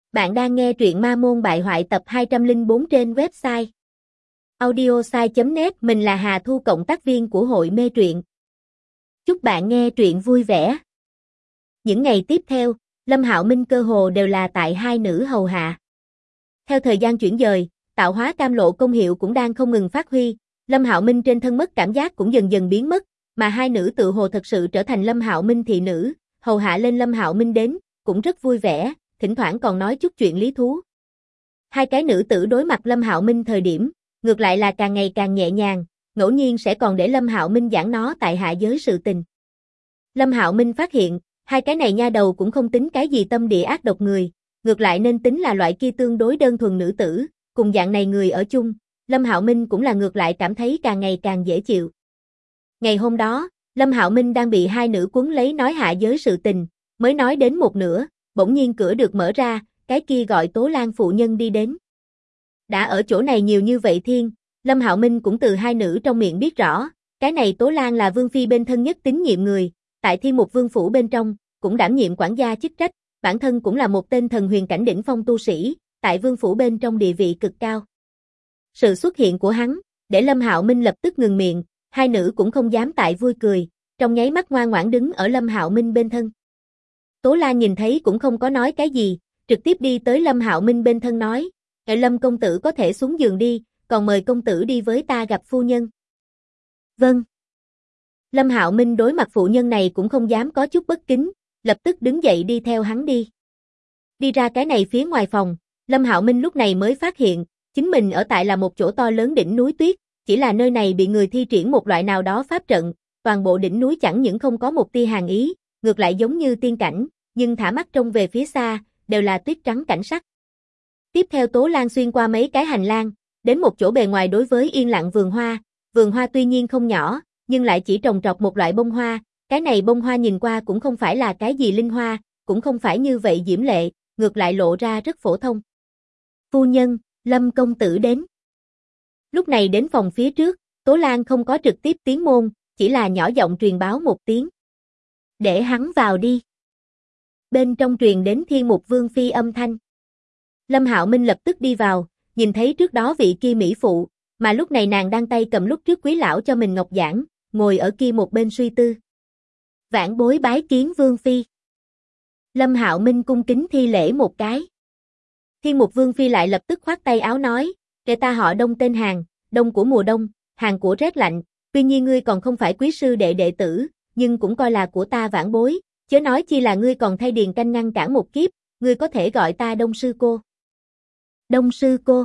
Bạn đang nghe truyện Ma Môn Bại Hoại tập 204 trên website audiosai.net. Mình là Hà Thu, cộng tác viên của hội mê truyện. Chúc bạn nghe truyện vui vẻ. Những ngày tiếp theo, Lâm Hạo Minh cơ hồ đều là tại hai nữ hầu hạ. Theo thời gian chuyển dời, tạo hóa cam lộ công hiệu cũng đang không ngừng phát huy, Lâm Hạo Minh trên thân mất cảm giác cũng dần dần biến mất, mà hai nữ tự hồ thật sự trở thành Lâm Hạo Minh thị nữ, hầu hạ lên Lâm Hạo Minh đến, cũng rất vui vẻ, thỉnh thoảng còn nói chút chuyện lý thú. Hai cái nữ tử đối mặt Lâm Hạo Minh thời điểm, ngược lại là càng ngày càng nhẹ nhàng, ngẫu nhiên sẽ còn để Lâm Hạo Minh giảng nó tại hạ giới sự tình. Lâm Hạo Minh phát hiện, hai cái này nha đầu cũng không tính cái gì tâm địa ác độc người, ngược lại nên tính là loại kia tương đối đơn thuần nữ tử, cùng dạng này người ở chung, Lâm Hạo Minh cũng là ngược lại cảm thấy càng ngày càng dễ chịu. Ngày hôm đó, Lâm Hạo Minh đang bị hai nữ cuốn lấy nói hạ giới sự tình, mới nói đến một nửa, bỗng nhiên cửa được mở ra, cái kia gọi Tố Lan phụ nhân đi đến. Đã ở chỗ này nhiều như vậy thiên, Lâm Hạo Minh cũng từ hai nữ trong miệng biết rõ, cái này Tố Lan là vương phi bên thân nhất tín nhiệm người, tại Thiên Mục Vương phủ bên trong, cũng đảm nhiệm quản gia chức trách, bản thân cũng là một tên thần huyền cảnh đỉnh phong tu sĩ, tại vương phủ bên trong địa vị cực cao. Sự xuất hiện của hắn, để Lâm Hạo Minh lập tức ngừng miệng, hai nữ cũng không dám tại vui cười, trong nháy mắt ngoan ngoãn đứng ở Lâm Hạo Minh bên thân. Tố Lan nhìn thấy cũng không có nói cái gì, trực tiếp đi tới Lâm Hạo Minh bên thân nói, Lâm công tử có thể xuống giường đi, còn mời công tử đi với ta gặp phu nhân. Vâng. Lâm Hạo Minh đối mặt phụ nhân này cũng không dám có chút bất kính, lập tức đứng dậy đi theo hắn đi. Đi ra cái này phía ngoài phòng, Lâm Hạo Minh lúc này mới phát hiện, chính mình ở tại là một chỗ to lớn đỉnh núi tuyết, chỉ là nơi này bị người thi triển một loại nào đó pháp trận, toàn bộ đỉnh núi chẳng những không có một tia hàn ý, ngược lại giống như tiên cảnh, nhưng thả mắt trông về phía xa, đều là tuyết trắng cảnh sắc. Tiếp theo Tố Lan xuyên qua mấy cái hành lang, đến một chỗ bề ngoài đối với yên lặng vườn hoa tuy nhiên không nhỏ, nhưng lại chỉ trồng trọt một loại bông hoa, cái này bông hoa nhìn qua cũng không phải là cái gì linh hoa, cũng không phải như vậy diễm lệ, ngược lại lộ ra rất phổ thông. Phu nhân, Lâm công tử đến. Lúc này đến phòng phía trước, Tố Lan không có trực tiếp tiến môn, chỉ là nhỏ giọng truyền báo một tiếng. Để hắn vào đi. Bên trong truyền đến Thiên Mục Vương phi âm thanh. Lâm Hạo Minh lập tức đi vào, nhìn thấy trước đó vị kia mỹ phụ, mà lúc này nàng đang tay cầm lúc trước quý lão cho mình ngọc giản, ngồi ở kia một bên suy tư. Vãn bối bái kiến Vương phi. Lâm Hạo Minh cung kính thi lễ một cái. Thiên Mục Vương phi lại lập tức khoát tay áo nói, để ta họ Đông tên Hàn, đông của mùa đông, Hàn của rét lạnh, tuy nhiên ngươi còn không phải quý sư đệ đệ tử, nhưng cũng coi là của ta vãn bối, chớ nói chi là ngươi còn thay Điền Canh ngăn cản một kiếp, ngươi có thể gọi ta Đông sư cô. Đông sư cô.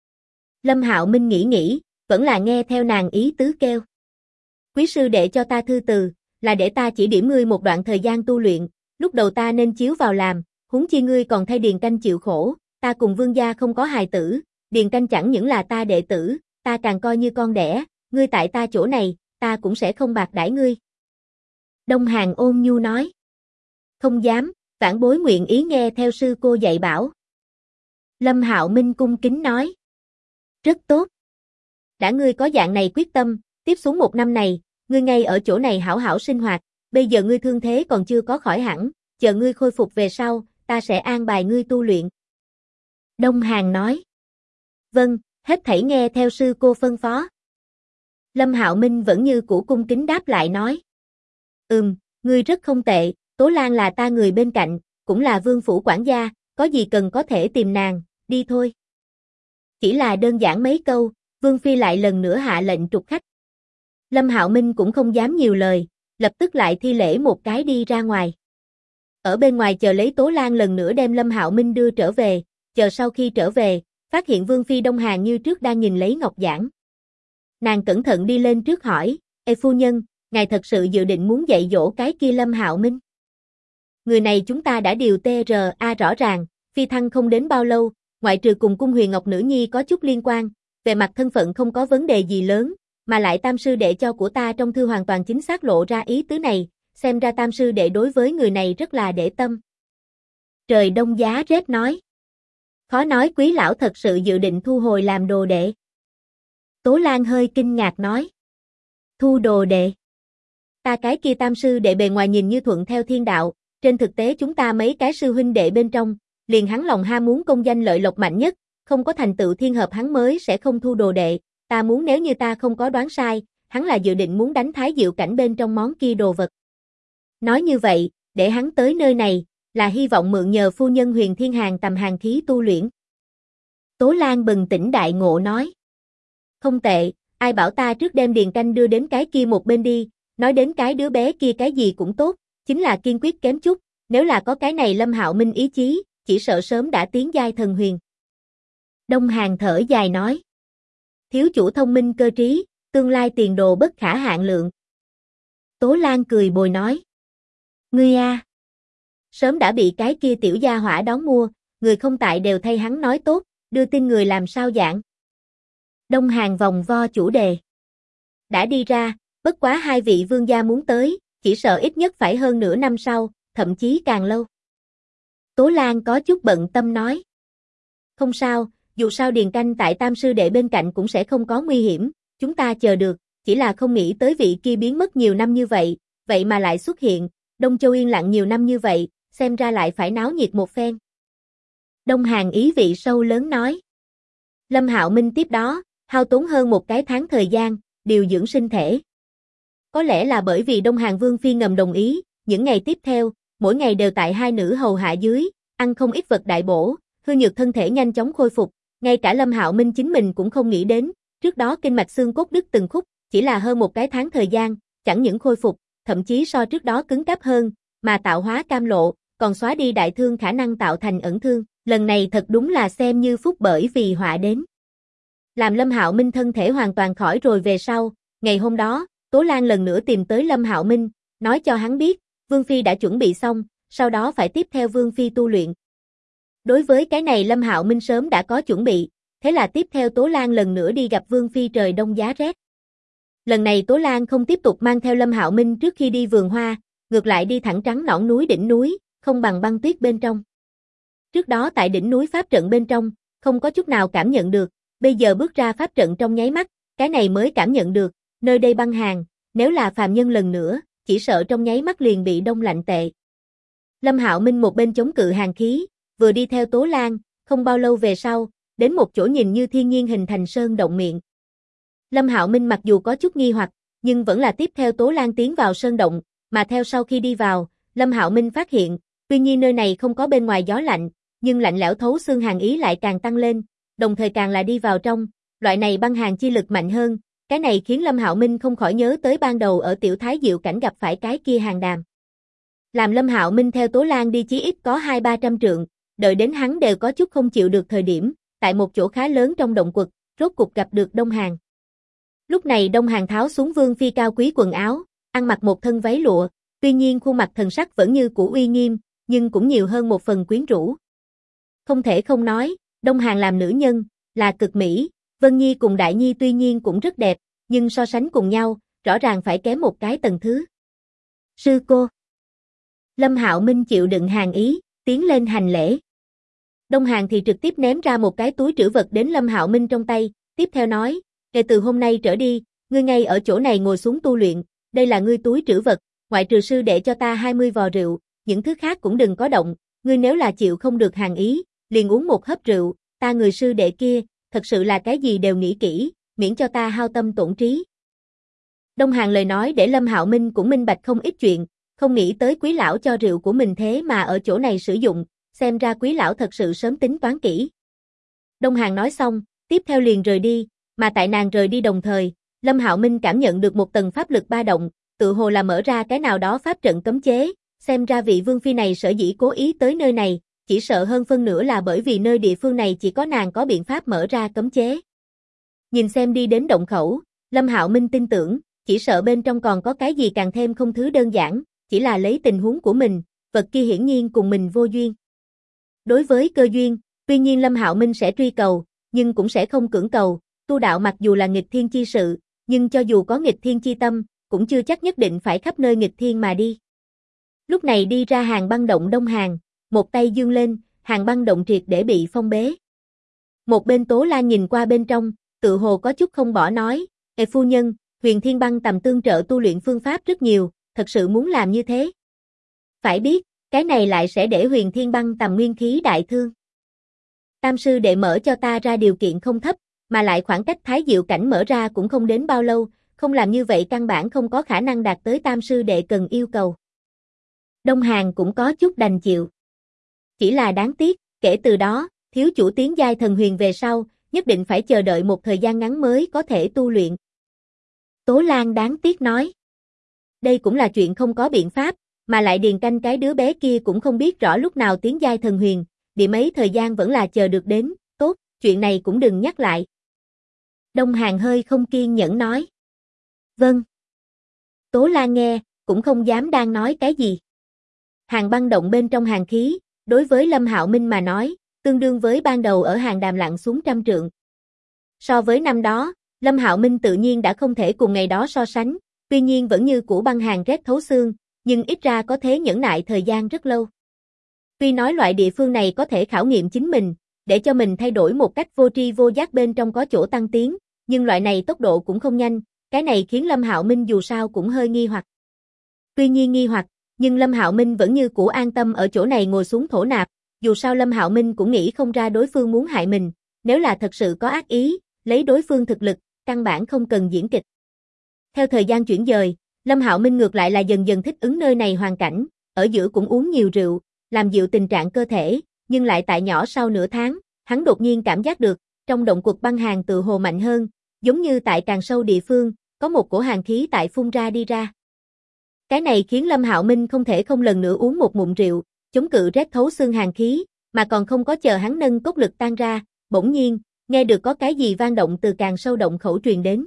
Lâm Hạo Minh nghĩ, vẫn là nghe theo nàng ý tứ kêu. Quý sư đệ cho ta thư từ, là để ta chỉ điểm ngươi một đoạn thời gian tu luyện, lúc đầu ta nên chiếu vào làm, huống chi ngươi còn thay Điền Canh chịu khổ, ta cùng vương gia không có hài tử, Điền Canh chẳng những là ta đệ tử, ta càng coi như con đẻ, ngươi tại ta chỗ này, ta cũng sẽ không bạc đãi ngươi. Đông Hàn ôn nhu nói. Không dám, vãn bối nguyện ý nghe theo sư cô dạy bảo. Lâm Hạo Minh cung kính nói. Rất tốt. Đã ngươi có dạng này quyết tâm, tiếp xuống một năm này, ngươi ngay ở chỗ này hảo hảo sinh hoạt, bây giờ ngươi thương thế còn chưa có khỏi hẳn, chờ ngươi khôi phục về sau, ta sẽ an bài ngươi tu luyện. Đông Hàn nói. Vâng, hết thảy nghe theo sư cô phân phó. Lâm Hạo Minh vẫn như cũ cung kính đáp lại nói. Ngươi rất không tệ, Tố Lan là ta người bên cạnh, cũng là vương phủ quản gia, có gì cần có thể tìm nàng, đi thôi. Chỉ là đơn giản mấy câu, Vương phi lại lần nữa hạ lệnh trục khách. Lâm Hạo Minh cũng không dám nhiều lời, lập tức lại thi lễ một cái đi ra ngoài. Ở bên ngoài chờ lấy Tố Lan lần nữa đem Lâm Hạo Minh đưa trở về, chờ sau khi trở về, phát hiện Vương phi Đông Hàn như trước đang nhìn lấy ngọc giản. Nàng cẩn thận đi lên trước hỏi, Ê phu nhân, ngài thật sự dự định muốn dạy dỗ cái kia Lâm Hạo Minh? Người này chúng ta đã điều TRA rõ ràng, phi thăng không đến bao lâu, ngoại trừ cùng cung Huyền Ngọc nữ nhi có chút liên quan, về mặt thân phận không có vấn đề gì lớn, mà lại tam sư đệ cho của ta trong thư hoàn toàn chính xác lộ ra ý tứ này, xem ra tam sư đệ đối với người này rất là để tâm. Trời đông giá rét nói. Khó nói quý lão thật sự dự định thu hồi làm đồ đệ. Tố Lan hơi kinh ngạc nói. Thu đồ đệ. Ta cái kia tam sư đệ bề ngoài nhìn như thuận theo thiên đạo, trên thực tế chúng ta mấy cái sư huynh đệ bên trong, liền hắn lòng ham muốn công danh lợi lộc mạnh nhất, không có thành tựu thiên hợp hắn mới sẽ không thu đồ đệ, ta muốn nếu như ta không có đoán sai, hắn là dự định muốn đánh Thái Diệu cảnh bên trong món kia đồ vật. Nói như vậy, để hắn tới nơi này, là hy vọng mượn nhờ phu nhân Huyền Thiên Hàn tầm hàn khí tu luyện. Tố Lan bừng tỉnh đại ngộ nói. Không tệ, ai bảo ta trước đem Điền Canh đưa đến cái kia một bên đi, nói đến cái đứa bé kia cái gì cũng tốt, chính là kiên quyết kém chút, nếu là có cái này Lâm Hạo Minh ý chí, chỉ sợ sớm đã tiến giai thần huyền. Đông Hàn thở dài nói. Thiếu chủ thông minh cơ trí, tương lai tiền đồ bất khả hạn lượng. Tố Lan cười bồi nói. Ngươi a, sớm đã bị cái kia tiểu gia hỏa đón mua, người không tại đều thay hắn nói tốt, đưa tin người làm sao dạng. Đông Hàn vòng vo chủ đề. Đã đi ra, bất quá hai vị vương gia muốn tới, chỉ sợ ít nhất phải hơn nửa năm sau, thậm chí càng lâu. Tố Lan có chút bận tâm nói. Không sao, dù sao Điền Canh tại Tam sư đệ bên cạnh cũng sẽ không có nguy hiểm, chúng ta chờ được, chỉ là không nghĩ tới vị kia biến mất nhiều năm như vậy, vậy mà lại xuất hiện, Đông Châu yên lặng nhiều năm như vậy, xem ra lại phải náo nhiệt một phen. Đông Hàn ý vị sâu lớn nói. Lâm Hạo Minh tiếp đó, hao tốn hơn một cái tháng thời gian, điều dưỡng sinh thể. Có lẽ là bởi vì Đông Hàn Vương Phi ngầm đồng ý, những ngày tiếp theo, mỗi ngày đều tại hai nữ hầu hạ dưới, ăn không ít vật đại bổ, hư nhược thân thể nhanh chóng khôi phục, ngay cả Lâm Hạo Minh chính mình cũng không nghĩ đến, trước đó kinh mạch xương cốt đứt từng khúc, chỉ là hơn một cái tháng thời gian, chẳng những khôi phục, thậm chí so trước đó cứng cáp hơn, mà tạo hóa cam lộ, còn xóa đi đại thương khả năng tạo thành ẩn thương, lần này thật đúng là xem như phúc bởi vì họa đến. Làm Lâm Hạo Minh thân thể hoàn toàn khỏi rồi về sau, ngày hôm đó, Tố Lan lần nữa tìm tới Lâm Hạo Minh, nói cho hắn biết, Vương Phi đã chuẩn bị xong, sau đó phải tiếp theo Vương Phi tu luyện. Đối với cái này Lâm Hạo Minh sớm đã có chuẩn bị, thế là tiếp theo Tố Lan lần nữa đi gặp Vương Phi trời đông giá rét. Lần này Tố Lan không tiếp tục mang theo Lâm Hạo Minh trước khi đi vườn hoa, ngược lại đi thẳng trắng nõn núi đỉnh núi, không bằng băng tuyết bên trong. Trước đó tại đỉnh núi pháp trận bên trong, không có chút nào cảm nhận được, bây giờ bước ra pháp trận trong nháy mắt, cái này mới cảm nhận được, nơi đây băng hàn, nếu là phàm nhân lần nữa, chỉ sợ trong nháy mắt liền bị đông lạnh tệ. Lâm Hạo Minh một bên chống cự hàn khí, vừa đi theo Tố Lan, không bao lâu về sau, đến một chỗ nhìn như thiên nhiên hình thành sơn động miệng. Lâm Hạo Minh mặc dù có chút nghi hoặc, nhưng vẫn là tiếp theo Tố Lan tiến vào sơn động, mà theo sau khi đi vào, Lâm Hạo Minh phát hiện, tuy nhiên nơi này không có bên ngoài gió lạnh, nhưng lạnh lẽo thấu xương hàn ý lại càng tăng lên, đồng thời càng là đi vào trong, loại này băng hàn chi lực mạnh hơn, cái này khiến Lâm Hạo Minh không khỏi nhớ tới ban đầu ở Tiểu Thái Diệu cảnh gặp phải cái kia hàng đàm. Làm Lâm Hạo Minh theo Tố Lan đi chí ít có 200-300 trượng, đợi đến hắn đều có chút không chịu được thời điểm, tại một chỗ khá lớn trong động quật, rốt cục gặp được Đông Hàn. Lúc này Đông Hàn tháo xuống Vương Phi cao quý quần áo, ăn mặc một thân váy lụa, tuy nhiên khuôn mặt thần sắc vẫn như cũ uy nghiêm, nhưng cũng nhiều hơn một phần quyến rũ. Không thể không nói, Đông Hàn làm nữ nhân, là cực mỹ, Vân Nhi cùng Đại Nhi tuy nhiên cũng rất đẹp, nhưng so sánh cùng nhau, rõ ràng phải kém một cái tầng thứ. Sư cô. Lâm Hạo Minh chịu đựng hàn ý, tiến lên hành lễ. Đông Hàn thì trực tiếp ném ra một cái túi trữ vật đến Lâm Hạo Minh trong tay, tiếp theo nói, kể từ hôm nay trở đi, ngươi ngay ở chỗ này ngồi xuống tu luyện, đây là ngươi túi trữ vật, ngoại trừ sư đệ cho ta 20 vò rượu, những thứ khác cũng đừng có động, ngươi nếu là chịu không được hàn ý, liền uống một hớp rượu, ta người sư đệ kia, thật sự là cái gì đều nghĩ kỹ, miễn cho ta hao tâm tổn trí. Đông Hàn lời nói để Lâm Hạo Minh cũng minh bạch không ít chuyện, không nghĩ tới quý lão cho rượu của mình thế mà ở chỗ này sử dụng, xem ra quý lão thật sự sớm tính toán kỹ. Đông Hàn nói xong, tiếp theo liền rời đi, mà tại nàng rời đi đồng thời, Lâm Hạo Minh cảm nhận được một tầng pháp lực ba động, tự hồ là mở ra cái nào đó pháp trận cấm chế, xem ra vị Vương Phi này sở dĩ cố ý tới nơi này, chỉ sợ hơn phân nửa là bởi vì nơi địa phương này chỉ có nàng có biện pháp mở ra cấm chế. Nhìn xem đi đến động khẩu, Lâm Hạo Minh tin tưởng, chỉ sợ bên trong còn có cái gì càng thêm không thứ đơn giản, chỉ là lấy tình huống của mình, vật kia hiển nhiên cùng mình vô duyên. Đối với cơ duyên, tuy nhiên Lâm Hạo Minh sẽ truy cầu, nhưng cũng sẽ không cưỡng cầu, tu đạo mặc dù là nghịch thiên chi sự, nhưng cho dù có nghịch thiên chi tâm, cũng chưa chắc nhất định phải khắp nơi nghịch thiên mà đi. Lúc này đi ra hàng băng động Đông Hàn, một tay dương lên, hàng băng động triệt để bị phong bế. Một bên Tố Lan nhìn qua bên trong, tự hồ có chút không bỏ nói, phu nhân, Huyền Thiên Băng tầm tương trợ tu luyện phương pháp rất nhiều, thật sự muốn làm như thế. Phải biết, Cái này lại sẽ để Huyền Thiên Băng Tầm nguyên khí đại thương. Tam sư đệ mở cho ta ra điều kiện không thấp, mà lại khoảng cách Thái Diệu cảnh mở ra cũng không đến bao lâu, không làm như vậy căn bản không có khả năng đạt tới tam sư đệ cần yêu cầu. Đông Hàn cũng có chút đành chịu. Chỉ là đáng tiếc, kể từ đó, thiếu chủ tiến giai thần huyền về sau, nhất định phải chờ đợi một thời gian ngắn mới có thể tu luyện. Tố Lan đáng tiếc nói. Đây cũng là chuyện không có biện pháp, mà lại Điền Canh cái đứa bé kia cũng không biết rõ lúc nào tiến giai thần huyền, điểm ấy thời gian vẫn là chờ được đến, tốt, chuyện này cũng đừng nhắc lại. Đông Hàn hơi không kiên nhẫn nói. Vâng. Tố Lan nghe, cũng không dám đang nói cái gì. Hàng băng động bên trong hàng khí, đối với Lâm Hạo Minh mà nói, tương đương với ban đầu ở hàng đàm lặn xuống 100 trượng. So với năm đó, Lâm Hạo Minh tự nhiên đã không thể cùng ngày đó so sánh, tuy nhiên vẫn như cũ băng hàng rét thấu xương, nhưng ít ra có thể nhẫn nại thời gian rất lâu. Tuy nói loại địa phương này có thể khảo nghiệm chính mình, để cho mình thay đổi một cách vô tri vô giác bên trong có chỗ tăng tiến, nhưng loại này tốc độ cũng không nhanh, cái này khiến Lâm Hạo Minh dù sao cũng hơi nghi hoặc. Tuy nhiên nghi hoặc, nhưng Lâm Hạo Minh vẫn như cũ an tâm ở chỗ này ngồi xuống thổ nạp, dù sao Lâm Hạo Minh cũng nghĩ không ra đối phương muốn hại mình, nếu là thật sự có ác ý, lấy đối phương thực lực, căn bản không cần diễn kịch. Theo thời gian chuyển dời, Lâm Hạo Minh ngược lại là dần dần thích ứng nơi này hoàn cảnh, ở giữa cũng uống nhiều rượu, làm dịu tình trạng cơ thể, nhưng lại tại nhỏ sau nửa tháng, hắn đột nhiên cảm giác được, trong động quật băng hàn tự hồ mạnh hơn, giống như tại càng sâu địa phương, có một cổ hàn khí tại phun ra đi ra. Cái này khiến Lâm Hạo Minh không thể không lần nữa uống một ngụm rượu, chống cự rét thấu xương hàn khí, mà còn không có chờ hắn nâng cốc lực tan ra, bỗng nhiên, nghe được có cái gì vang động từ càng sâu động khẩu truyền đến.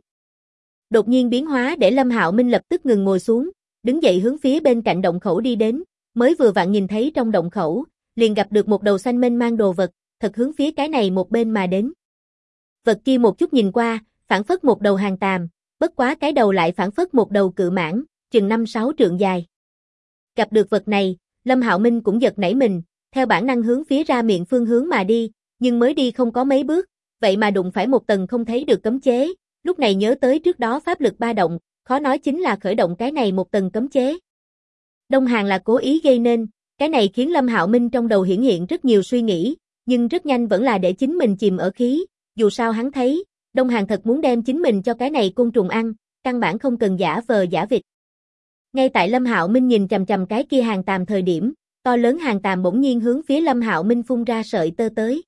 Đột nhiên biến hóa để Lâm Hạo Minh lập tức ngừng ngồi xuống, đứng dậy hướng phía bên cạnh động khẩu đi đến, mới vừa vặn nhìn thấy trong động khẩu, liền gặp được một đầu xanh mênh mang đồ vật, thật hướng phía cái này một bên mà đến. Vật kia một chút nhìn qua, phảng phất một đầu hàn tàm, bất quá cái đầu lại phảng phất một đầu cự mãng, chừng 5-6 trượng dài. Gặp được vật này, Lâm Hạo Minh cũng giật nảy mình, theo bản năng hướng phía ra miệng phương hướng mà đi, nhưng mới đi không có mấy bước, vậy mà đụng phải một tầng không thấy được cấm chế, lúc này nhớ tới trước đó pháp lực ba động, khó nói chính là khởi động cái này một tầng cấm chế. Đông Hàn là cố ý gây nên, cái này khiến Lâm Hạo Minh trong đầu hiển hiện rất nhiều suy nghĩ, nhưng rất nhanh vẫn là để chính mình chìm ở khí, dù sao hắn thấy, Đông Hàn thật muốn đem chính mình cho cái này côn trùng ăn, căn bản không cần giả vờ giả vịt. Ngay tại Lâm Hạo Minh nhìn chằm chằm cái kia hàng tàm thời điểm, to lớn hàng tàm bỗng nhiên hướng phía Lâm Hạo Minh phun ra sợi tơ tới.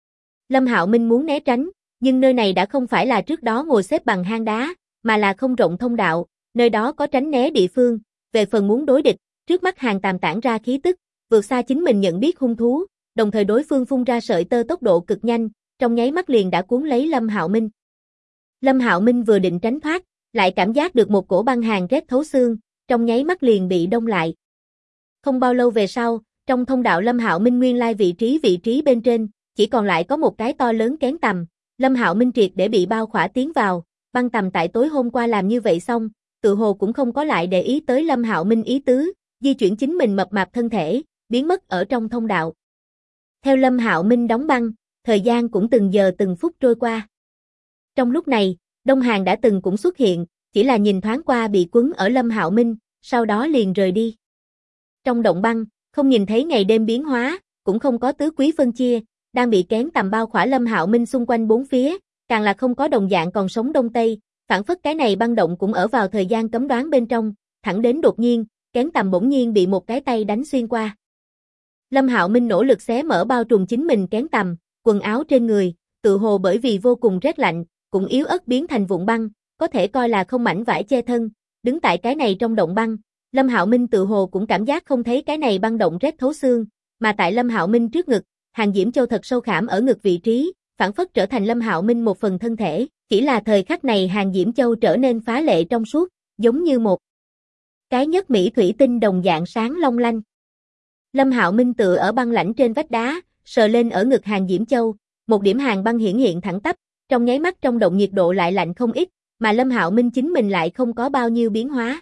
Lâm Hạo Minh muốn né tránh, nhưng nơi này đã không phải là trước đó ngồi xếp bằng hang đá, mà là không rộng thông đạo, nơi đó có tránh né địa phương, về phần muốn đối địch, trước mắt hàng tàm tản ra khí tức, vượt xa chính mình nhận biết hung thú, đồng thời đối phương phun ra sợi tơ tốc độ cực nhanh, trong nháy mắt liền đã cuốn lấy Lâm Hạo Minh. Lâm Hạo Minh vừa định tránh thoát, lại cảm giác được một cổ băng hàn rét thấu xương, trong nháy mắt liền bị đông lại. Không bao lâu về sau, trong thông đạo Lâm Hạo Minh nguyên lai vị trí bên trên, chỉ còn lại có một cái to lớn kén tầm, Lâm Hạo Minh triệt để bị bao khỏa tiến vào, băng tầm tại tối hôm qua làm như vậy xong, tự hồ cũng không có lại để ý tới Lâm Hạo Minh ý tứ, di chuyển chính mình mập mạp thân thể, biến mất ở trong thông đạo. Theo Lâm Hạo Minh đóng băng, thời gian cũng từng giờ từng phút trôi qua. Trong lúc này, Đông Hàn đã từng cũng xuất hiện, chỉ là nhìn thoáng qua bị quấn ở Lâm Hạo Minh, sau đó liền rời đi. Trong động băng, không nhìn thấy ngày đêm biến hóa, cũng không có tứ quý phân chia, đang bị kén tầm bao khỏa Lâm Hạo Minh xung quanh bốn phía, càng là không có đồng dạng còn sống đông tây, phản phất cái này băng động cũng ở vào thời gian cấm đoán bên trong, thẳng đến đột nhiên, kén tầm bỗng nhiên bị một cái tay đánh xuyên qua. Lâm Hạo Minh nỗ lực xé mở bao trùm chính mình kén tầm, quần áo trên người, tự hồ bởi vì vô cùng rét lạnh, cũng yếu ớt biến thành vụn băng, có thể coi là không mảnh vải che thân, đứng tại cái này trong động băng, Lâm Hạo Minh tự hồ cũng cảm giác không thấy cái này băng động rét thấu xương, mà tại Lâm Hạo Minh trước ngực, Hàn Diễm Châu thật sâu khảm ở ngực vị trí, phản phất trở thành Lâm Hạo Minh một phần thân thể, chỉ là thời khắc này Hàn Diễm Châu trở nên phá lệ trong suốt, giống như một cái nhất mỹ thủy tinh đồng dạng sáng long lanh. Lâm Hạo Minh tựa ở băng lãnh trên vách đá, sờ lên ở ngực Hàn Diễm Châu, một điểm hàn băng hiển hiện thẳng tắp, trong nháy mắt trong động nhiệt độ lại lạnh không ít, mà Lâm Hạo Minh chính mình lại không có bao nhiêu biến hóa.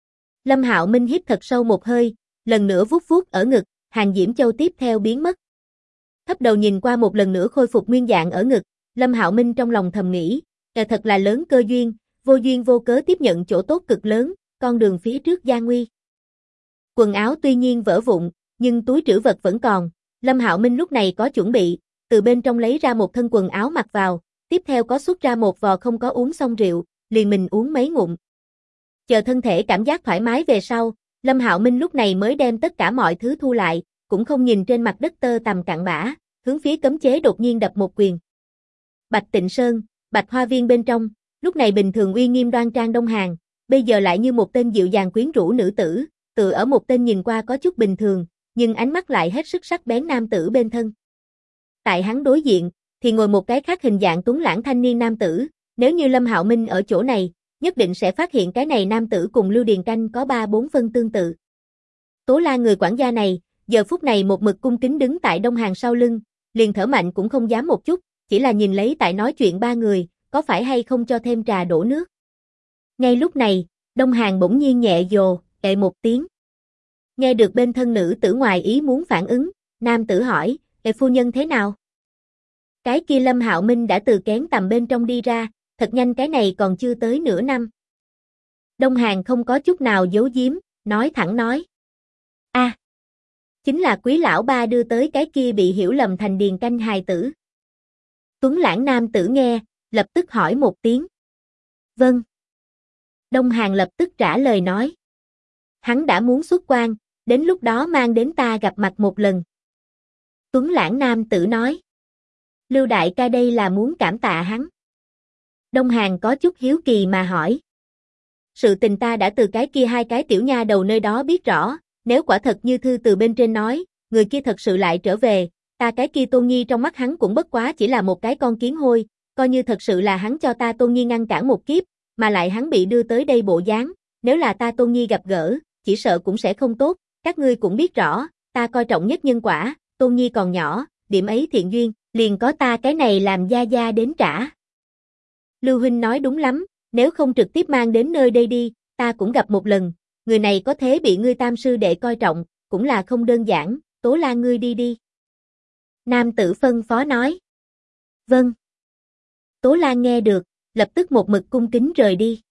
Lâm Hạo Minh hít thật sâu một hơi, lần nữa vuốt vuốt ở ngực, Hàn Diễm Châu tiếp theo biến mất. Thấp đầu nhìn qua một lần nữa khôi phục nguyên dạng ở ngực, Lâm Hạo Minh trong lòng thầm nghĩ, thật là lớn cơ duyên vô cớ tiếp nhận chỗ tốt cực lớn, con đường phía trước gian nguy. Quần áo tuy nhiên vỡ vụn, nhưng túi trữ vật vẫn còn. Lâm Hạo Minh lúc này có chuẩn bị, từ bên trong lấy ra một thân quần áo mặc vào, tiếp theo có xuất ra một vò không có uống xong rượu, liền mình uống mấy ngụm. Chờ thân thể cảm giác thoải mái về sau, Lâm Hạo Minh lúc này mới đem tất cả mọi thứ thu lại, cũng không nhìn trên mặt đất tơ tằm cặn bã, hướng phía cấm chế đột nhiên đập một quyền. Bạch Tịnh Sơn, Bạch Hoa Viên bên trong, lúc này bình thường uy nghiêm đoan trang Đông Hàn, bây giờ lại như một tên dịu dàng quyến rũ nữ tử, tựa ở một tên nhìn qua có chút bình thường, nhưng ánh mắt lại hết sức sắc bén nam tử bên thân. Tại hắn đối diện, thì ngồi một cái khác hình dạng tuấn lãng thanh niên nam tử, nếu như Lâm Hạo Minh ở chỗ này, nhất định sẽ phát hiện cái này nam tử cùng Lưu Điền Canh có 3-4 phân tương tự. Tố La người quản gia này, giờ phút này một mực cung kính đứng tại Đông Hàn sau lưng, liền thở mạnh cũng không dám một chút, chỉ là nhìn lấy tại nói chuyện ba người, có phải hay không cho thêm trà đổ nước. Ngay lúc này, Đông Hàn bỗng nhiên nhẹ dồ, ệ một tiếng. Nghe được bên thân nữ tử ngoài ý muốn phản ứng, nam tử hỏi, phu nhân thế nào? Cái kia Lâm Hạo Minh đã từ kén tầm bên trong đi ra, thật nhanh cái này còn chưa tới nửa năm. Đông Hàn không có chút nào giấu giếm, nói thẳng nói. Chính là Quý lão ba đưa tới cái kia bị hiểu lầm thành Điền Canh hài tử. Tuấn lãng nam tử nghe, lập tức hỏi một tiếng. Vâng. Đông Hàn lập tức trả lời nói. Hắn đã muốn xuất quan, đến lúc đó mang đến ta gặp mặt một lần. Tuấn lãng nam tử nói. Lưu đại ca đây là muốn cảm tạ hắn. Đông Hàn có chút hiếu kỳ mà hỏi. Sự tình ta đã từ cái kia hai cái tiểu nha đầu nơi đó biết rõ, nếu quả thật như thư từ bên trên nói, người kia thật sự lại trở về, ta cái kia Tôn Nhi trong mắt hắn cũng bất quá chỉ là một cái con kiến hôi, coi như thật sự là hắn cho ta Tôn Nhi ngăn cản một kiếp, mà lại hắn bị đưa tới đây bộ dáng, nếu là ta Tôn Nhi gặp gỡ, chỉ sợ cũng sẽ không tốt, các ngươi cũng biết rõ, ta coi trọng nhất nhân quả, Tôn Nhi còn nhỏ, điểm ấy thiện duyên, liền có ta cái này làm gia gia đến trả. Lưu huynh nói đúng lắm, nếu không trực tiếp mang đến nơi đây đi, ta cũng gặp một lần, người này có thế bị ngươi tam sư đệ coi trọng, cũng là không đơn giản, Tố La ngươi đi đi. Nam tử phân phó nói. Vâng. Tố Lan nghe được, lập tức một mực cung kính rời đi.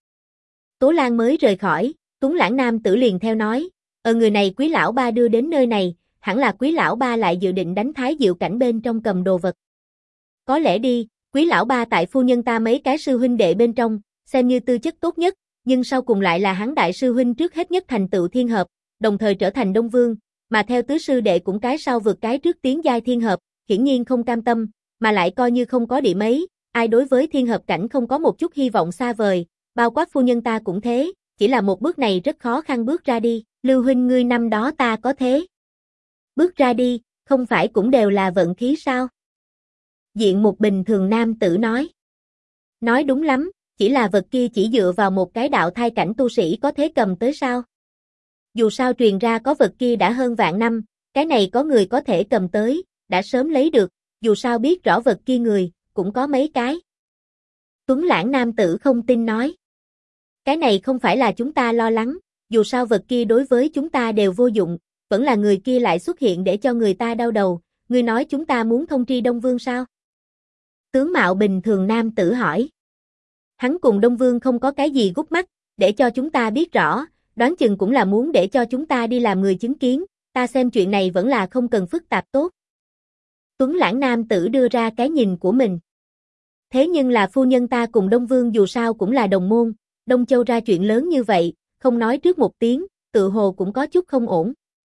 Tố Lan mới rời khỏi, Tuấn lãng nam tử liền theo nói, người này Quý lão ba đưa đến nơi này, hẳn là Quý lão ba lại dự định đánh Thái Diệu Cảnh bên trong cầm đồ vật. Có lẽ đi, Quý lão ba tại phu nhân ta mấy cái sư huynh đệ bên trong, xem như tư chất tốt nhất, nhưng sau cùng lại là hắn đại sư huynh trước hết nhất thành tựu thiên hợp, đồng thời trở thành Đông Vương, mà theo tứ sư đệ cũng cái sau vượt cái trước tiến giai thiên hợp, hiển nhiên không cam tâm, mà lại coi như không có điểm ấy, ai đối với thiên hợp cảnh không có một chút hy vọng xa vời, bao quát phu nhân ta cũng thế, chỉ là một bước này rất khó khăn bước ra đi, Lưu huynh ngươi năm đó ta có thế. Bước ra đi, không phải cũng đều là vận khí sao? Diện một bình thường nam tử nói. Nói đúng lắm, chỉ là vật kia chỉ dựa vào một cái đạo thai cảnh tu sĩ có thế cầm tới sao? Dù sao truyền ra có vật kia đã hơn vạn năm, cái này có người có thể cầm tới, đã sớm lấy được, dù sao biết rõ vật kia người, cũng có mấy cái. Tuấn lãng nam tử không tin nói. Cái này không phải là chúng ta lo lắng, dù sao vật kia đối với chúng ta đều vô dụng, vẫn là người kia lại xuất hiện để cho người ta đau đầu, ngươi nói chúng ta muốn thông tri Đông Vương sao? Tướng mạo bình thường nam tử hỏi. Hắn cùng Đông Vương không có cái gì gút mắt, để cho chúng ta biết rõ, đoán chừng cũng là muốn để cho chúng ta đi làm người chứng kiến, ta xem chuyện này vẫn là không cần phức tạp tốt. Tuấn lãng nam tử đưa ra cái nhìn của mình. Thế nhưng là phu nhân ta cùng Đông Vương dù sao cũng là đồng môn, Đông Châu ra chuyện lớn như vậy, không nói trước một tiếng, tự hồ cũng có chút không ổn.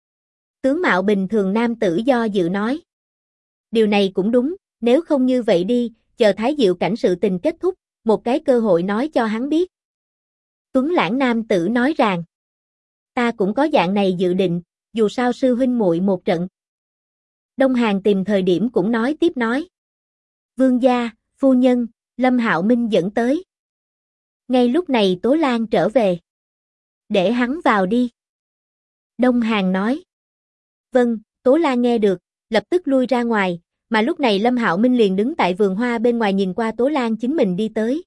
Tướng mạo bình thường nam tử do dự nói. Điều này cũng đúng, nếu không như vậy đi, chờ Thái Diệu Cảnh sự tình kết thúc, một cái cơ hội nói cho hắn biết. Tuấn lãng nam tử nói rằng, ta cũng có dạng này dự định, dù sao sư huynh muội một trận. Đông Hàn tìm thời điểm cũng nói tiếp nói. Vương gia, phu nhân, Lâm Hạo Minh dẫn tới. Ngay lúc này Tố Lan trở về. Để hắn vào đi. Đông Hàn nói. Vâng, Tố Lan nghe được, lập tức lui ra ngoài, mà lúc này Lâm Hạo Minh liền đứng tại vườn hoa bên ngoài nhìn qua Tố Lan chính mình đi tới.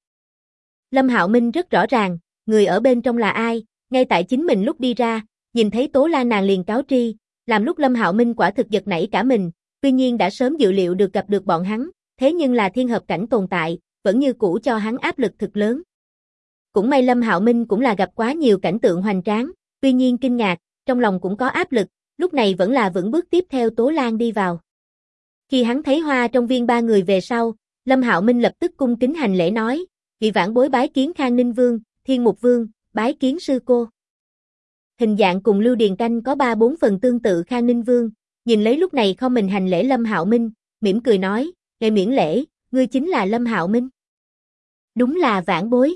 Lâm Hạo Minh rất rõ ràng, người ở bên trong là ai, ngay tại chính mình lúc đi ra, nhìn thấy Tố Lan nàng liền cáo tri, làm lúc Lâm Hạo Minh quả thực giật nảy cả mình, tuy nhiên đã sớm dự liệu được gặp được bọn hắn, thế nhưng là thiên hợp cảnh tồn tại, vẫn như cũ cho hắn áp lực thực lớn. Cũng may Lâm Hạo Minh cũng là gặp quá nhiều cảnh tượng hoành tráng, tuy nhiên kinh ngạc, trong lòng cũng có áp lực, lúc này vẫn là vững bước tiếp theo Tố Lan đi vào. Khi hắn thấy Hoa trong viên ba người về sau, Lâm Hạo Minh lập tức cung kính hành lễ nói, vị vãn bối bái kiến Khang Ninh Vương, Thiên Mục Vương, bái kiến sư cô. Hình dạng cùng Lưu Điền Canh có 3-4 phần tương tự. Khang Ninh Vương, nhìn lấy lúc này không mình hành lễ Lâm Hạo Minh, mỉm cười nói, ngài miễn lễ, ngươi chính là Lâm Hạo Minh. Đúng là vãn bối.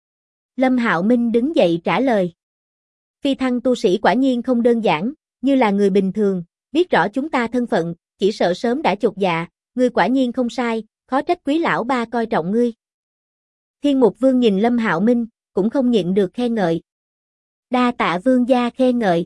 Lâm Hạo Minh đứng dậy trả lời. Phi thăng tu sĩ quả nhiên không đơn giản, như là người bình thường, biết rõ chúng ta thân phận, chỉ sợ sớm đã chột dạ, ngươi quả nhiên không sai, khó trách quý lão ba coi trọng ngươi. Thiên Mục Vương nhìn Lâm Hạo Minh, cũng không nhịn được khen ngợi. Đa tạ vương gia khen ngợi.